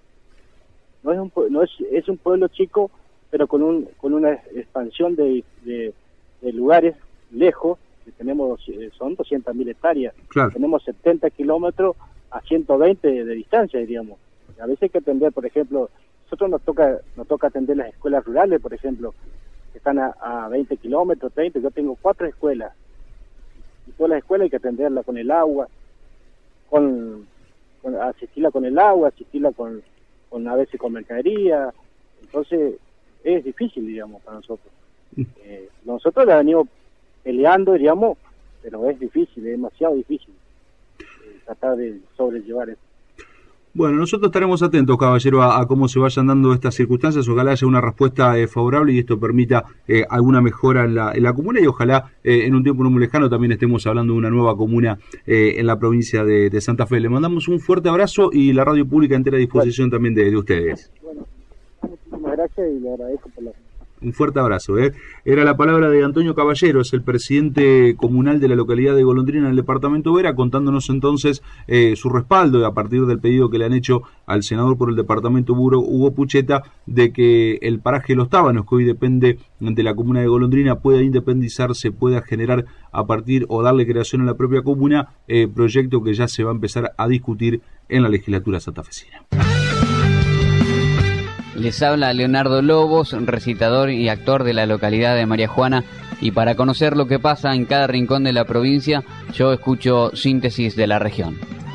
es un pueblo chico, pero con una expansión de lugares lejos, que tenemos, son 200.000 hectáreas, claro. Tenemos 70 kilómetros a 120 de distancia, diríamos. A veces hay que atender, por ejemplo, nosotros nos toca atender las escuelas rurales, por ejemplo, que están a 20 kilómetros, 30, yo tengo 4 escuelas, y todas las escuelas hay que atenderlas con el agua, asistirla con el agua, asistirla con a veces con mercadería, entonces es difícil, digamos, para nosotros. Nosotros la venimos peleando, diríamos, pero es difícil, es demasiado difícil tratar de sobrellevar esto. Bueno, nosotros estaremos atentos, caballero, a cómo se vayan dando estas circunstancias. Ojalá haya una respuesta favorable y esto permita alguna mejora en la comuna, y ojalá en un tiempo no muy lejano también estemos hablando de una nueva comuna en la provincia de Santa Fe. Le mandamos un fuerte abrazo y la radio pública entera a disposición también de ustedes. Bueno, muchísimas gracias y le agradezco por la... Un fuerte abrazo. Era la palabra de Antonio Caballero, es el presidente comunal de la localidad de Golondrina en el departamento Vera, contándonos entonces su respaldo a partir del pedido que le han hecho al senador por el departamento Hugo Pucheta de que el paraje Los Tábanos, que hoy depende de la comuna de Golondrina, pueda independizarse, pueda generar a partir o darle creación a la propia comuna, proyecto que ya se va a empezar a discutir en la legislatura santafesina. Les habla Leonardo Lobos, recitador y actor de la localidad de María Juana, y para conocer lo que pasa en cada rincón de la provincia, yo escucho Síntesis de la Región.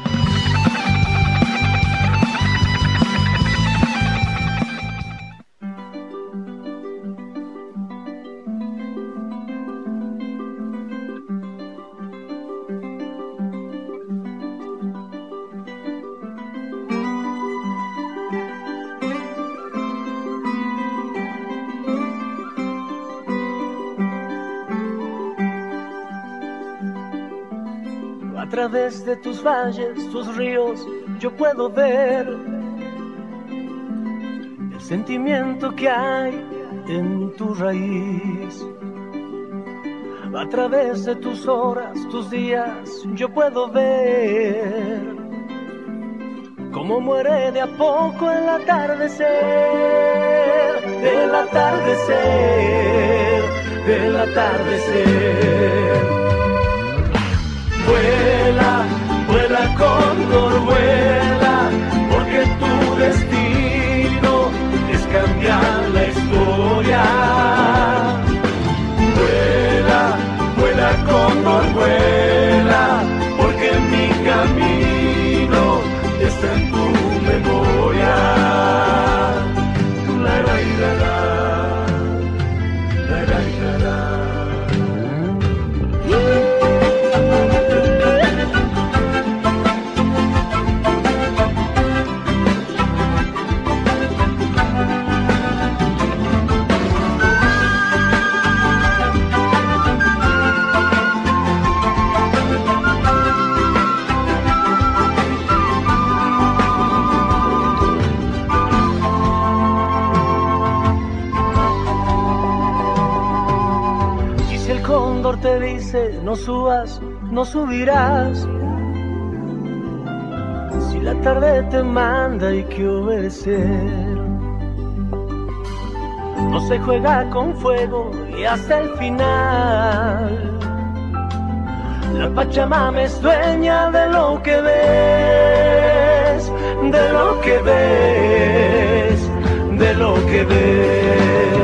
A través de tus valles, tus ríos, yo puedo ver sentimiento que hay en tu raíz. A través de tus horas, tus días, yo puedo ver cómo muere de a poco el atardecer, el atardecer, el atardecer. Vuela, vuela cóndor, vuela, porque tu destino es cambiar la historia. Vuela, vuela cóndor, vuela, porque mi camino está en tu memoria. La, la, la, la, la, la, la. Te dice no subas, no subirás. Si la tarde te manda hay que obedecer. No se juega con fuego y hasta el final. La Pachamama es dueña de lo que ves, de lo que ves, de lo que ves.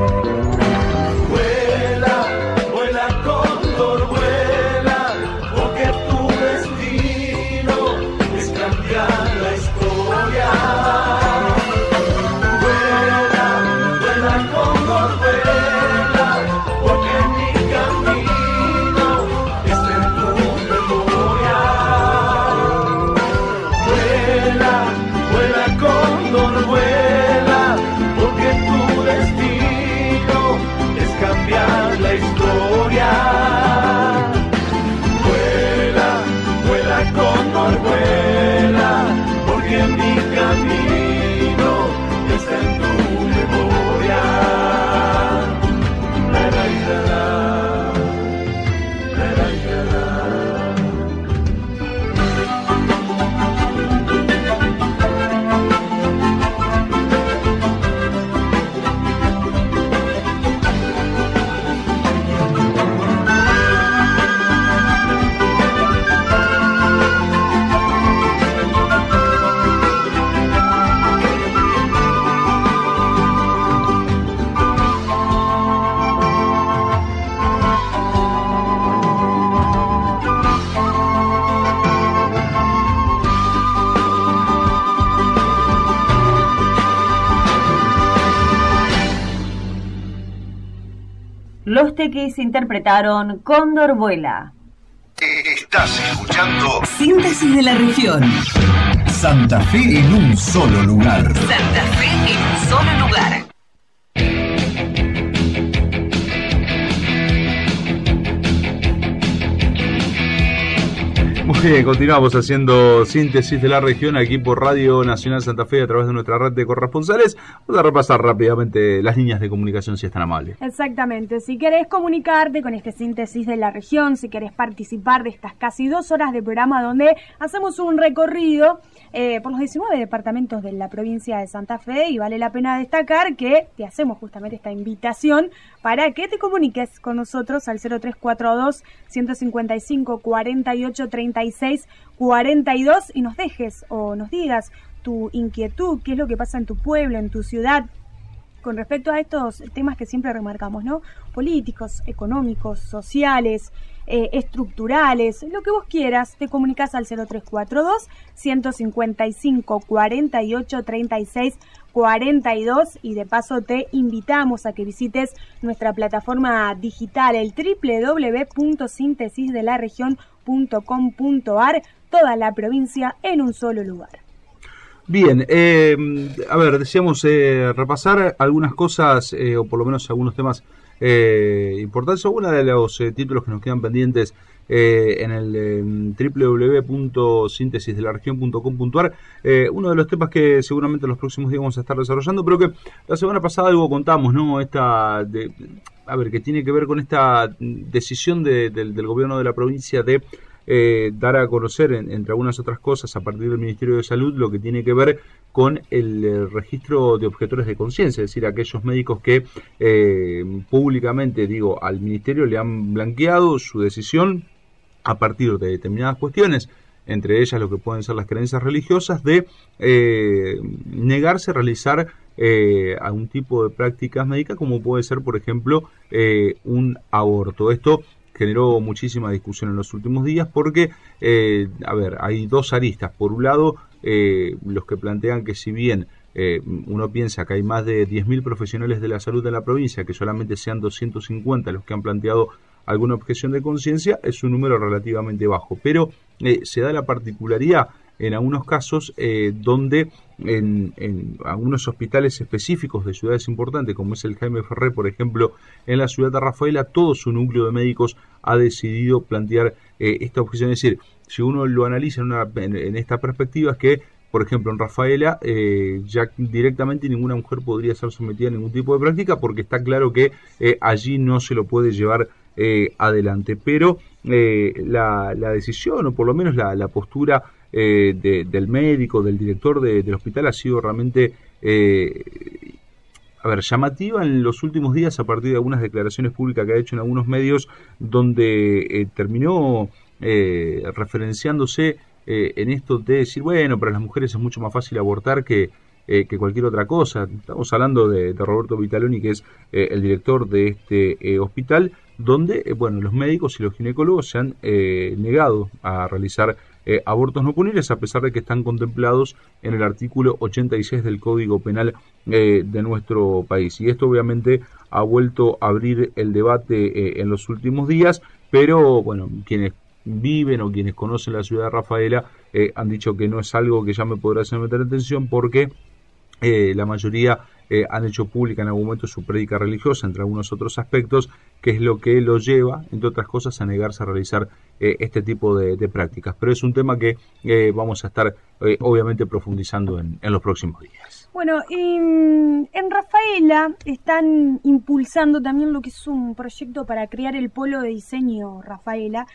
Los Tequis interpretaron Cóndor Vuela. Estás escuchando Síntesis de la región. Santa Fe en un solo lugar. Santa Fe en un solo lugar. Muy bien, continuamos haciendo Síntesis de la región aquí por Radio Nacional Santa Fe a través de nuestra red de corresponsales. Vamos a repasar rápidamente las líneas de comunicación si es tan amable. Exactamente, si querés comunicarte con este Síntesis de la región, si querés participar de estas casi 2 horas de programa donde hacemos un recorrido por los 19 departamentos de la provincia de Santa Fe, y vale la pena destacar que te hacemos justamente esta invitación para que te comuniques con nosotros al 0342 155 48 36 42 y nos dejes o nos digas tu inquietud, qué es lo que pasa en tu pueblo, en tu ciudad, con respecto a estos temas que siempre remarcamos, ¿no? Políticos, económicos, sociales, estructurales, lo que vos quieras. Te comunicas al 0342 155 48 36 42 y de paso te invitamos a que visites nuestra plataforma digital, el www.sintesisdelaregion.com.ar, toda la provincia en un solo lugar. Bien, a ver, decíamos repasar algunas cosas, o por lo menos algunos temas importantes. Algunos de los títulos que nos quedan pendientes en el www.sintesisdelaregion.com.ar, uno de los temas que seguramente en los próximos días vamos a estar desarrollando, pero que la semana pasada algo contamos, ¿no? Que tiene que ver con esta decisión del gobierno de la provincia de dar a conocer, entre algunas otras cosas, a partir del Ministerio de Salud, lo que tiene que ver con el registro de objetores de conciencia, es decir, aquellos médicos que públicamente, al Ministerio le han blanqueado su decisión a partir de determinadas cuestiones, entre ellas lo que pueden ser las creencias religiosas, de negarse a realizar algún tipo de prácticas médicas, como puede ser, por ejemplo, un aborto. Esto generó muchísima discusión en los últimos días porque, hay dos aristas. Por un lado, los que plantean que si bien uno piensa que hay más de 10.000 profesionales de la salud en la provincia, que solamente sean 250 los que han planteado alguna objeción de conciencia, es un número relativamente bajo. Pero se da la particularidad en algunos casos donde en algunos hospitales específicos de ciudades importantes, como es el Jaime Ferrer, por ejemplo, en la ciudad de Rafaela, todo su núcleo de médicos ha decidido plantear esta objeción. Es decir, si uno lo analiza en esta perspectiva, es que, por ejemplo, en Rafaela ya directamente ninguna mujer podría ser sometida a ningún tipo de práctica, porque está claro que allí no se lo puede llevar adelante. Pero la decisión, o por lo menos la postura del médico, del director del hospital, ha sido realmente llamativa en los últimos días, a partir de algunas declaraciones públicas que ha hecho en algunos medios, donde terminó referenciándose en esto de decir, bueno, para las mujeres es mucho más fácil abortar que cualquier otra cosa. Estamos hablando de Roberto Vitaloni, que es el director de este hospital, donde los médicos y los ginecólogos se han negado a realizar abortos no punibles, a pesar de que están contemplados en el artículo 86 del Código Penal de nuestro país. Y esto obviamente ha vuelto a abrir el debate en los últimos días, pero quienes viven o quienes conocen la ciudad de Rafaela han dicho que no es algo que ya me podrá hacer meter en tensión, porque la mayoría han hecho pública en algún momento su prédica religiosa, entre algunos otros aspectos, que es lo que los lleva, entre otras cosas, a negarse a realizar este tipo de prácticas. Pero es un tema que vamos a estar obviamente profundizando en los próximos días. Bueno, en Rafaela están impulsando también lo que es un proyecto para crear el polo de diseño Rafaela.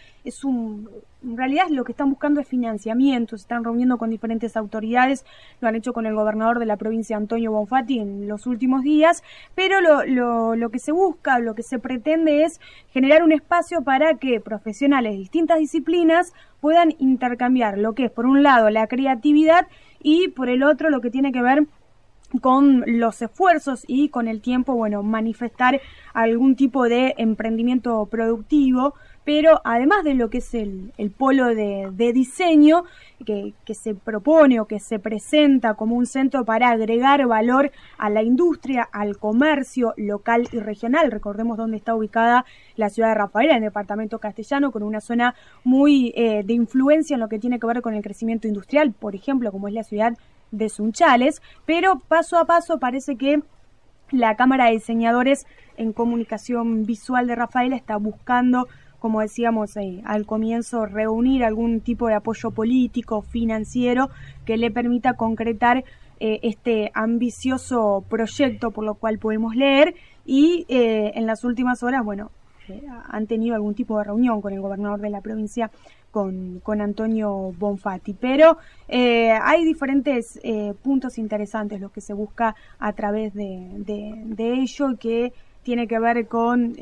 En realidad lo que están buscando es financiamiento, se están reuniendo con diferentes autoridades, lo han hecho con el gobernador de la provincia, Antonio Bonfatti, en los últimos días, pero lo que se busca, lo que se pretende es generar un espacio para que profesionales de distintas disciplinas puedan intercambiar lo que es, por un lado, la creatividad, y por el otro, lo que tiene que ver con los esfuerzos y con el tiempo, manifestar algún tipo de emprendimiento productivo. Pero además de lo que es el polo de diseño que se propone o que se presenta como un centro para agregar valor a la industria, al comercio local y regional, recordemos dónde está ubicada la ciudad de Rafaela, en el departamento castellano, con una zona muy de influencia en lo que tiene que ver con el crecimiento industrial, por ejemplo, como es la ciudad de Sunchales, pero paso a paso parece que la Cámara de Diseñadores en Comunicación Visual de Rafaela está buscando, como decíamos al comienzo, reunir algún tipo de apoyo político, financiero, que le permita concretar este ambicioso proyecto, por lo cual podemos leer, y en las últimas horas, han tenido algún tipo de reunión con el gobernador de la provincia, con Antonio Bonfatti. Pero hay diferentes puntos interesantes, los que se busca a través de ello, que tiene que ver con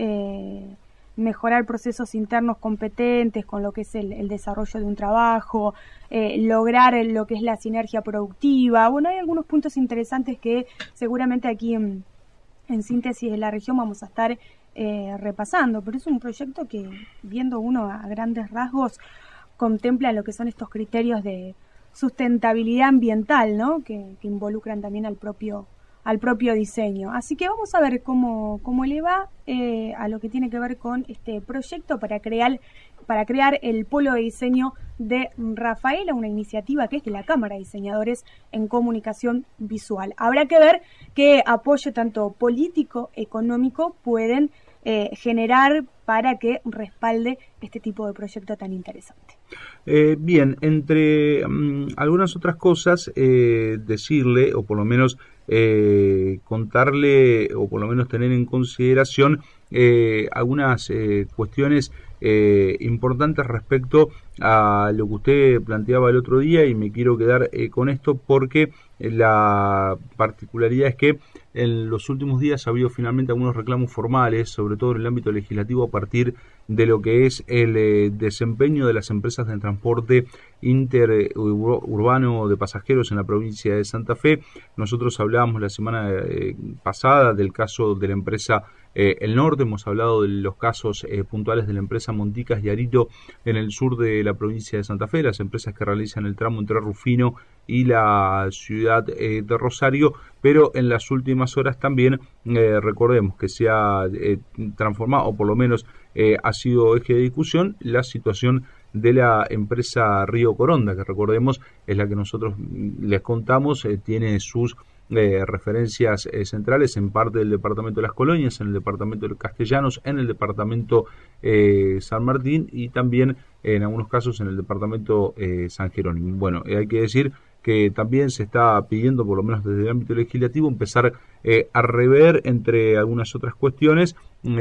mejorar procesos internos competentes, con lo que es el desarrollo de un trabajo, lograr lo que es la sinergia productiva. Hay algunos puntos interesantes que seguramente aquí en Síntesis de la Región vamos a estar repasando, pero es un proyecto que, viendo uno a grandes rasgos, contempla lo que son estos criterios de sustentabilidad ambiental, ¿no? que involucran también al propio diseño. Así que vamos a ver cómo le va a lo que tiene que ver con este proyecto para crear el polo de diseño de Rafaela, una iniciativa que es de la Cámara de Diseñadores en Comunicación Visual. Habrá que ver qué apoyo tanto político, económico pueden generar para que respalde este tipo de proyecto tan interesante. Bien, entre algunas otras cosas, decirle, o por lo menos contarle, o por lo menos tener en consideración algunas cuestiones importantes respecto a lo que usted planteaba el otro día, y me quiero quedar con esto porque la particularidad es que en los últimos días ha habido finalmente algunos reclamos formales, sobre todo en el ámbito legislativo, a partir de lo que es el desempeño de las empresas de transporte interurbano de pasajeros en la provincia de Santa Fe. Nosotros hablábamos la semana pasada del caso de la empresa El Norte, hemos hablado de los casos puntuales de la empresa Monticas y Arito en el sur de la provincia de Santa Fe, las empresas que realizan el tramo entre Rufino y la ciudad de Rosario, pero en las últimas horas también recordemos que se ha transformado, o por lo menos ha sido eje de discusión, la situación de la empresa Río Coronda, que recordemos es la que nosotros les contamos, tiene sus referencias centrales en parte del departamento de Las Colonias, en el departamento de Castellanos, en el departamento San Martín y también en algunos casos en el departamento San Jerónimo. Bueno, hay que decir que también se está pidiendo, por lo menos desde el ámbito legislativo, empezar a rever, entre algunas otras cuestiones,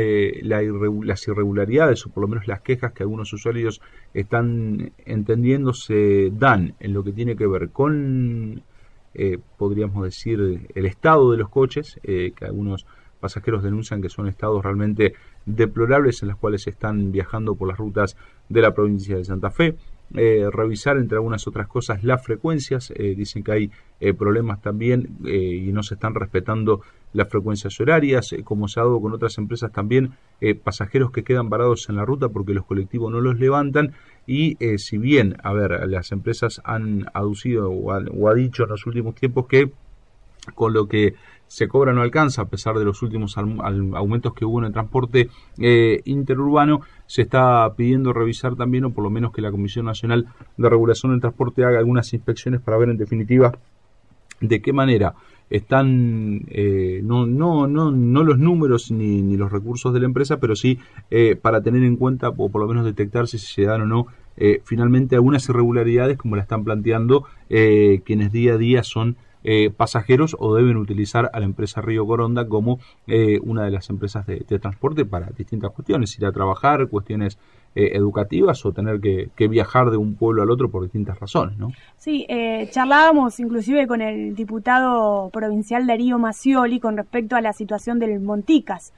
las irregularidades, o por lo menos las quejas que algunos usuarios están entendiendo se dan en lo que tiene que ver con, podríamos decir, el estado de los coches, que algunos pasajeros denuncian que son estados realmente deplorables en los cuales están viajando por las rutas de la provincia de Santa Fe. Revisar, entre algunas otras cosas, las frecuencias. Dicen que hay problemas también y no se están respetando las frecuencias horarias, como se ha dado con otras empresas también, pasajeros que quedan varados en la ruta porque los colectivos no los levantan. Y si bien, a ver, las empresas han aducido o ha dicho en los últimos tiempos que con lo que se cobra no alcanza, a pesar de los últimos aumentos que hubo en el transporte interurbano, se está pidiendo revisar también, o por lo menos que la Comisión Nacional de Regulación del Transporte haga algunas inspecciones para ver en definitiva de qué manera están no los números ni los recursos de la empresa, pero sí para tener en cuenta, o por lo menos detectar si se dan o no finalmente algunas irregularidades, como la están planteando quienes día a día son pasajeros o deben utilizar a la empresa Río Coronda como una de las empresas de transporte para distintas cuestiones, ir a trabajar, cuestiones educativas o tener que viajar de un pueblo al otro por distintas razones, ¿no? Sí, charlábamos inclusive con el diputado provincial Darío Macioli con respecto a la situación del Monticas.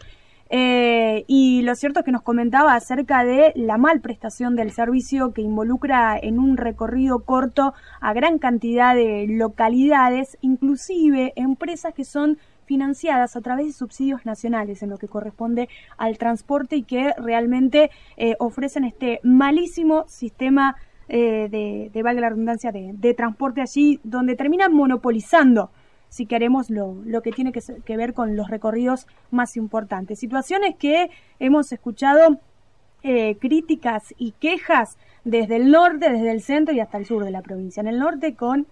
Y lo cierto es que nos comentaba acerca de la mal prestación del servicio que involucra en un recorrido corto a gran cantidad de localidades, inclusive empresas que son financiadas a través de subsidios nacionales en lo que corresponde al transporte y que realmente ofrecen este malísimo sistema de valga la redundancia, de transporte allí, donde terminan monopolizando, si queremos, lo que tiene que ver con los recorridos más importantes. Situaciones que hemos escuchado críticas y quejas desde el norte, desde el centro y hasta el sur de la provincia. En el norte con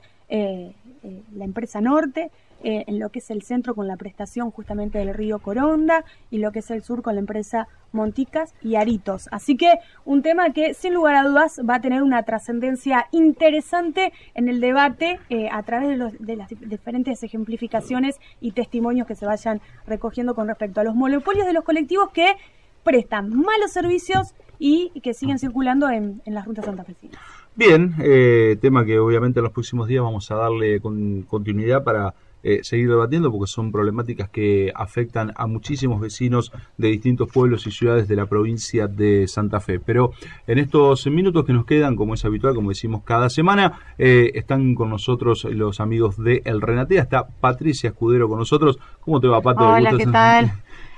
la empresa Norte, en lo que es el centro con la prestación justamente del Río Coronda y lo que es el sur con la empresa Monticas y Aritos. Así que un tema que sin lugar a dudas va a tener una trascendencia interesante en el debate a través de las diferentes ejemplificaciones y testimonios que se vayan recogiendo con respecto a los monopolios de los colectivos que prestan malos servicios y que siguen circulando en las rutas santafesinas. Bien, tema que obviamente en los próximos días vamos a darle continuidad para seguir debatiendo, porque son problemáticas que afectan a muchísimos vecinos de distintos pueblos y ciudades de la provincia de Santa Fe. Pero en estos minutos que nos quedan, como es habitual, como decimos cada semana, están con nosotros los amigos de El Renatea. Está Patricia Escudero con nosotros. ¿Cómo te va, Pato? Hola, ¿qué tal?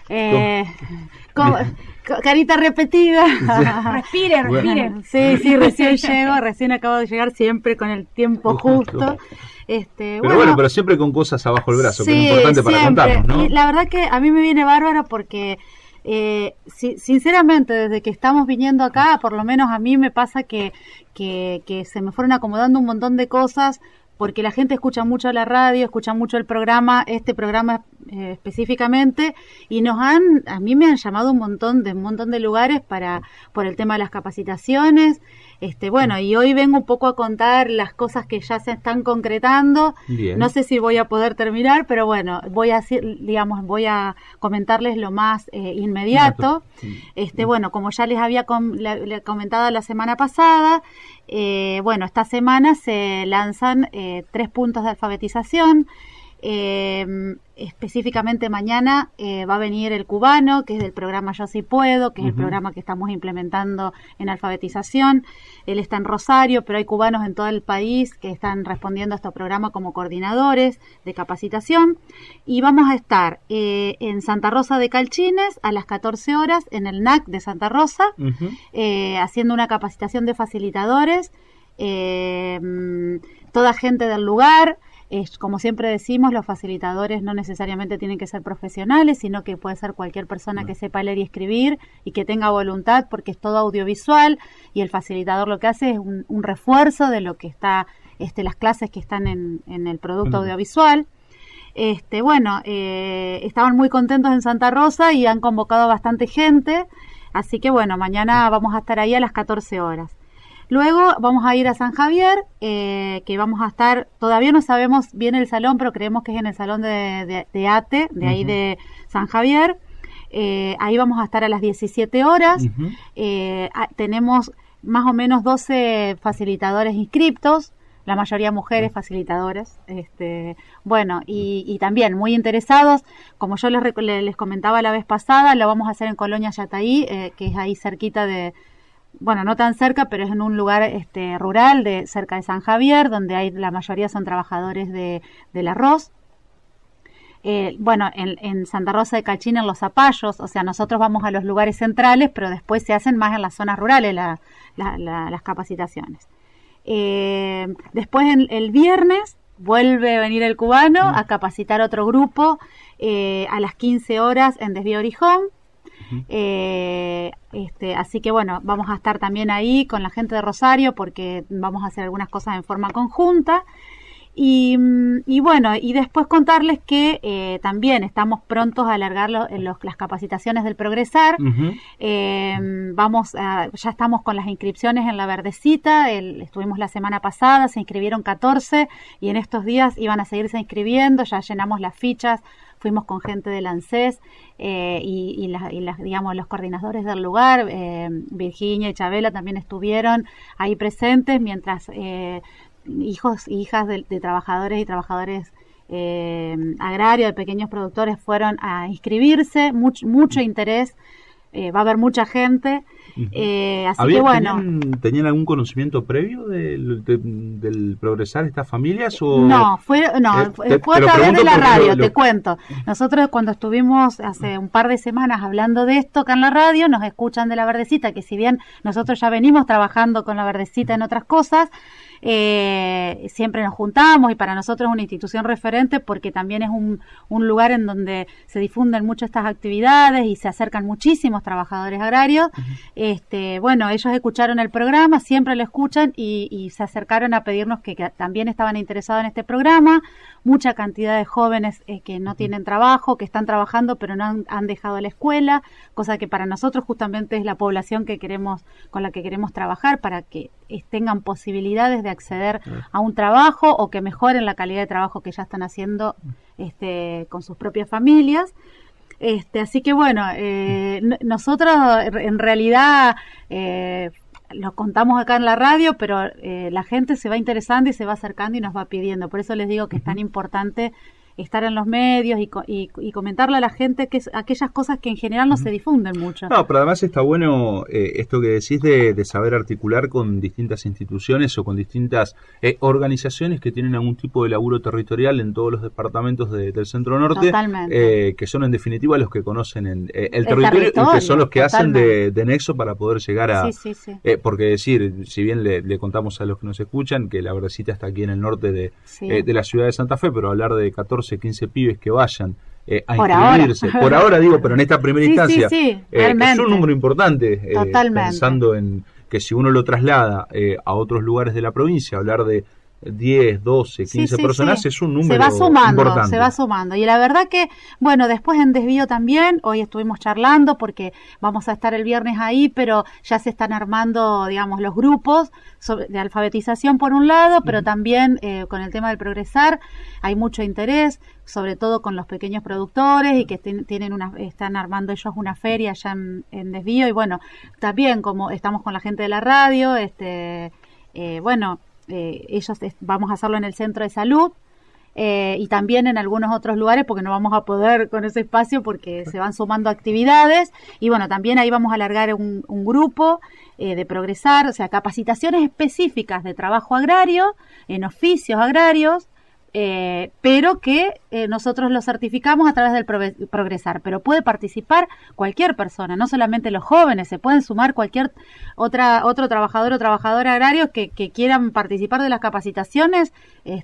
Carita repetida. Respire. Bueno, sí, recién acabo de llegar, siempre con el tiempo justo. Pero siempre con cosas abajo el brazo, que es importante para contarnos, ¿no? Y la verdad que a mí me viene bárbaro porque, sinceramente, desde que estamos viniendo acá, por lo menos a mí me pasa que se me fueron acomodando un montón de cosas, porque la gente escucha mucho la radio, escucha mucho el programa. Este programa específicamente, y a mí me han llamado un montón de lugares por el tema de las capacitaciones. Bueno, y hoy vengo un poco a contar las cosas que ya se están concretando. Bien. No sé si voy a poder terminar, pero bueno, voy a comentarles lo más inmediato. Bueno, como ya les había comentado la semana pasada, esta semana se lanzan 3 puntos de alfabetización. Específicamente mañana va a venir el cubano, que es del programa Yo Sí Puedo, que es el programa que estamos implementando en alfabetización. Él está en Rosario, pero hay cubanos en todo el país que están respondiendo a este programa como coordinadores de capacitación. Y vamos a estar en Santa Rosa de Calchines a las 14 horas en el NAC de Santa Rosa, haciendo una capacitación de facilitadores, toda gente del lugar. Como siempre decimos, los facilitadores no necesariamente tienen que ser profesionales, sino que puede ser cualquier persona que sepa leer y escribir y que tenga voluntad, porque es todo audiovisual, y el facilitador lo que hace es un refuerzo de lo que está, las clases que están en el producto audiovisual. Estaban muy contentos en Santa Rosa y han convocado bastante gente, así que bueno, mañana vamos a estar ahí a las 14 horas. Luego vamos a ir a San Javier, que vamos a estar, todavía no sabemos bien el salón, pero creemos que es en el salón de ATE, de ahí de San Javier. Ahí vamos a estar a las 17 horas. Tenemos más o menos 12 facilitadores inscriptos, la mayoría mujeres facilitadoras. Y también muy interesados, como yo les comentaba la vez pasada, lo vamos a hacer en Colonia Yataí, que es ahí cerquita no tan cerca, pero es en un lugar rural cerca de San Javier, donde la mayoría son trabajadores del arroz. En Santa Rosa de Calchines, en Los Zapallos, o sea, nosotros vamos a los lugares centrales, pero después se hacen más en las zonas rurales las capacitaciones. Después el viernes vuelve a venir el cubano a capacitar otro grupo a las 15 horas en Desvío Orijón. Así que bueno, vamos a estar también ahí con la gente de Rosario, porque vamos a hacer algunas cosas en forma conjunta. Y después contarles que también estamos prontos a alargar las capacitaciones del Progresar. Ya estamos con las inscripciones en la Verdecita. Estuvimos la semana pasada, se inscribieron 14 y en estos días iban a seguirse inscribiendo. Ya llenamos las fichas, fuimos con gente del ANSES digamos, los coordinadores del lugar, Virginia y Chabela también estuvieron ahí presentes, mientras hijos e hijas de trabajadores y trabajadores agrarios, de pequeños productores, fueron a inscribirse. Mucho interés, va a haber mucha gente. Así que bueno. ¿Tenían algún conocimiento previo del Progresar estas familias? ¿O? No, fue a través de la radio, te cuento. Nosotros cuando estuvimos hace un par de semanas hablando de esto acá en la radio, nos escuchan de la Verdecita, que si bien nosotros ya venimos trabajando con la Verdecita en otras cosas, siempre nos juntamos, y para nosotros es una institución referente porque también es un lugar en donde se difunden mucho estas actividades y se acercan muchísimos trabajadores agrarios. Ellos escucharon el programa, siempre lo escuchan, y se acercaron a pedirnos que también estaban interesados en este programa. Mucha cantidad de jóvenes que no tienen trabajo, que están trabajando pero no han dejado la escuela, cosa que para nosotros justamente es la población con la que queremos trabajar, para que tengan posibilidades de acceder a un trabajo o que mejoren la calidad de trabajo que ya están haciendo con sus propias familias. Así que bueno, nosotros en realidad lo contamos acá en la radio, pero la gente se va interesando y se va acercando y nos va pidiendo. Por eso les digo que es tan importante estar en los medios y comentarle a la gente que aquellas cosas que en general no se difunden mucho. No, pero además está bueno esto que decís de saber articular con distintas instituciones o con distintas organizaciones que tienen algún tipo de laburo territorial en todos los departamentos del Centro Norte, que son en definitiva los que conocen el territorio y que son los que hacen de nexo para poder llegar a... Sí. Porque decir, si bien le contamos a los que nos escuchan que la Verdecita está aquí en el norte de la ciudad de Santa Fe, pero hablar de 14, 15 pibes que vayan a inscribirse, por ahora digo, pero en esta primera instancia es un número importante, pensando en que si uno lo traslada a otros lugares de la provincia, hablar de 10, 12, 15 personas, es un número importante. Se va sumando. Y la verdad que, bueno, después en Desvío también, hoy estuvimos charlando porque vamos a estar el viernes ahí, pero ya se están armando, digamos, los grupos de alfabetización por un lado, pero también con el tema del Progresar hay mucho interés, sobre todo con los pequeños productores y que están armando ellos una feria allá en Desvío. Y bueno, también como estamos con la gente de la radio, ellos vamos a hacerlo en el centro de salud y también en algunos otros lugares porque no vamos a poder con ese espacio porque se van sumando actividades. Y bueno, también ahí vamos a alargar un grupo de Progresar, o sea, capacitaciones específicas de trabajo agrario, en oficios agrarios, pero que nosotros lo certificamos a través del Progresar, pero puede participar cualquier persona, no solamente los jóvenes, se pueden sumar cualquier otro trabajador o trabajadora agrario que quieran participar de las capacitaciones, es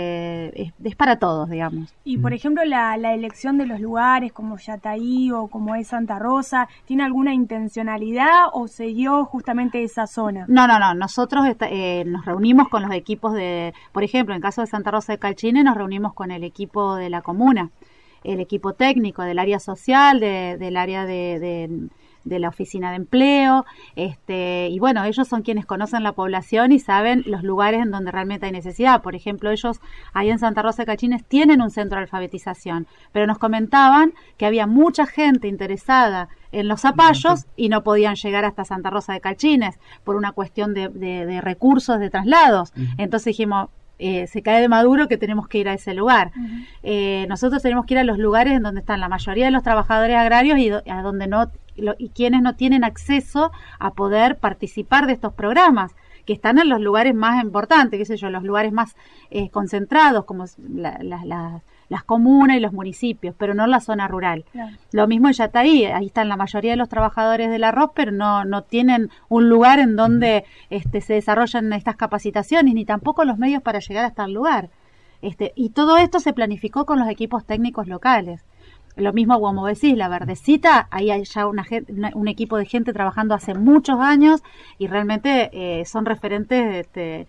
para todos, digamos. Y por ejemplo la elección de los lugares como Yataí o como es Santa Rosa, ¿tiene alguna intencionalidad o se dio justamente esa zona? No, nosotros nos reunimos con los equipos por ejemplo, en caso de Santa Rosa de Calchines nos reunimos con el equipo de la comuna, el equipo técnico del área social, del área de la oficina de empleo, y bueno, ellos son quienes conocen la población y saben los lugares en donde realmente hay necesidad. Por ejemplo, ellos ahí en Santa Rosa de Calchines tienen un centro de alfabetización, pero nos comentaban que había mucha gente interesada en los zapallos y no podían llegar hasta Santa Rosa de Calchines por una cuestión de recursos, de traslados. Entonces dijimos, se cae de maduro que tenemos que ir a ese lugar. Nosotros tenemos que ir a los lugares en donde están la mayoría de los trabajadores agrarios y a donde y quienes no tienen acceso a poder participar de estos programas, que están en los lugares más importantes, qué sé yo, los lugares más concentrados, como las comunas y los municipios, pero no en la zona rural. Claro. Lo mismo en Yataí, ahí están la mayoría de los trabajadores del arroz, pero no tienen un lugar en donde se desarrollan estas capacitaciones, ni tampoco los medios para llegar hasta el lugar. Y todo esto se planificó con los equipos técnicos locales. Lo mismo, como decís, la Verdecita, ahí hay ya un equipo de gente trabajando hace muchos años y realmente son referentes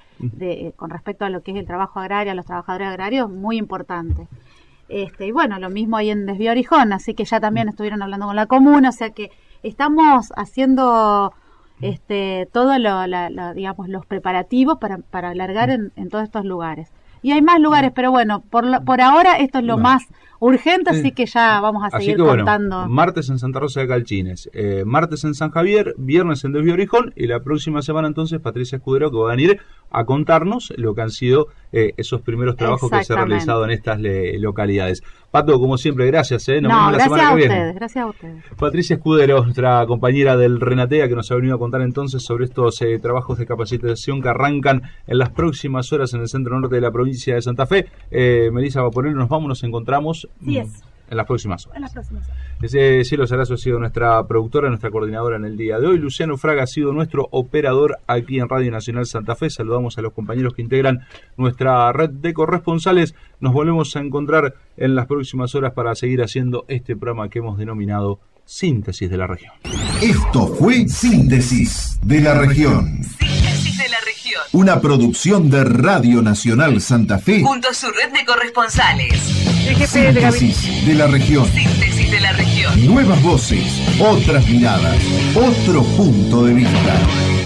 con respecto a lo que es el trabajo agrario, a los trabajadores agrarios, muy importantes. Y bueno, lo mismo ahí en Desvío Orijón, así que ya también estuvieron hablando con la comuna, o sea que estamos haciendo todo digamos, los preparativos para alargar en todos estos lugares. Y hay más lugares, pero bueno, por ahora esto es lo más urgente, así que ya vamos a seguir contando. Bueno, martes en Santa Rosa de Calchines, martes en San Javier, viernes en Desvío Orijón y la próxima semana entonces Patricia Escudero que va a venir a contarnos lo que han sido esos primeros trabajos que se han realizado en estas localidades. Pato, como siempre, gracias. Nos vemos la semana que viene. Gracias a ustedes. Patricia Escudero, nuestra compañera del Renatea, que nos ha venido a contar entonces sobre estos trabajos de capacitación que arrancan en las próximas horas en el centro norte de la provincia de Santa Fe. Melissa Vaporello, nos encontramos en las próximas horas. Cielo Sarazo ha sido nuestra productora, nuestra coordinadora en el día de hoy. Luciano Fraga ha sido nuestro operador aquí en Radio Nacional Santa Fe. Saludamos a los compañeros que integran nuestra red de corresponsales. Nos volvemos a encontrar en las próximas horas para seguir haciendo este programa que hemos denominado Síntesis de la Región. Esto fue Síntesis de la Región. Síntesis de la Región. Una producción de Radio Nacional Santa Fe junto a su red de corresponsales. Síntesis de la Región. Síntesis de la Región. Nuevas voces, otras miradas, otro punto de vista.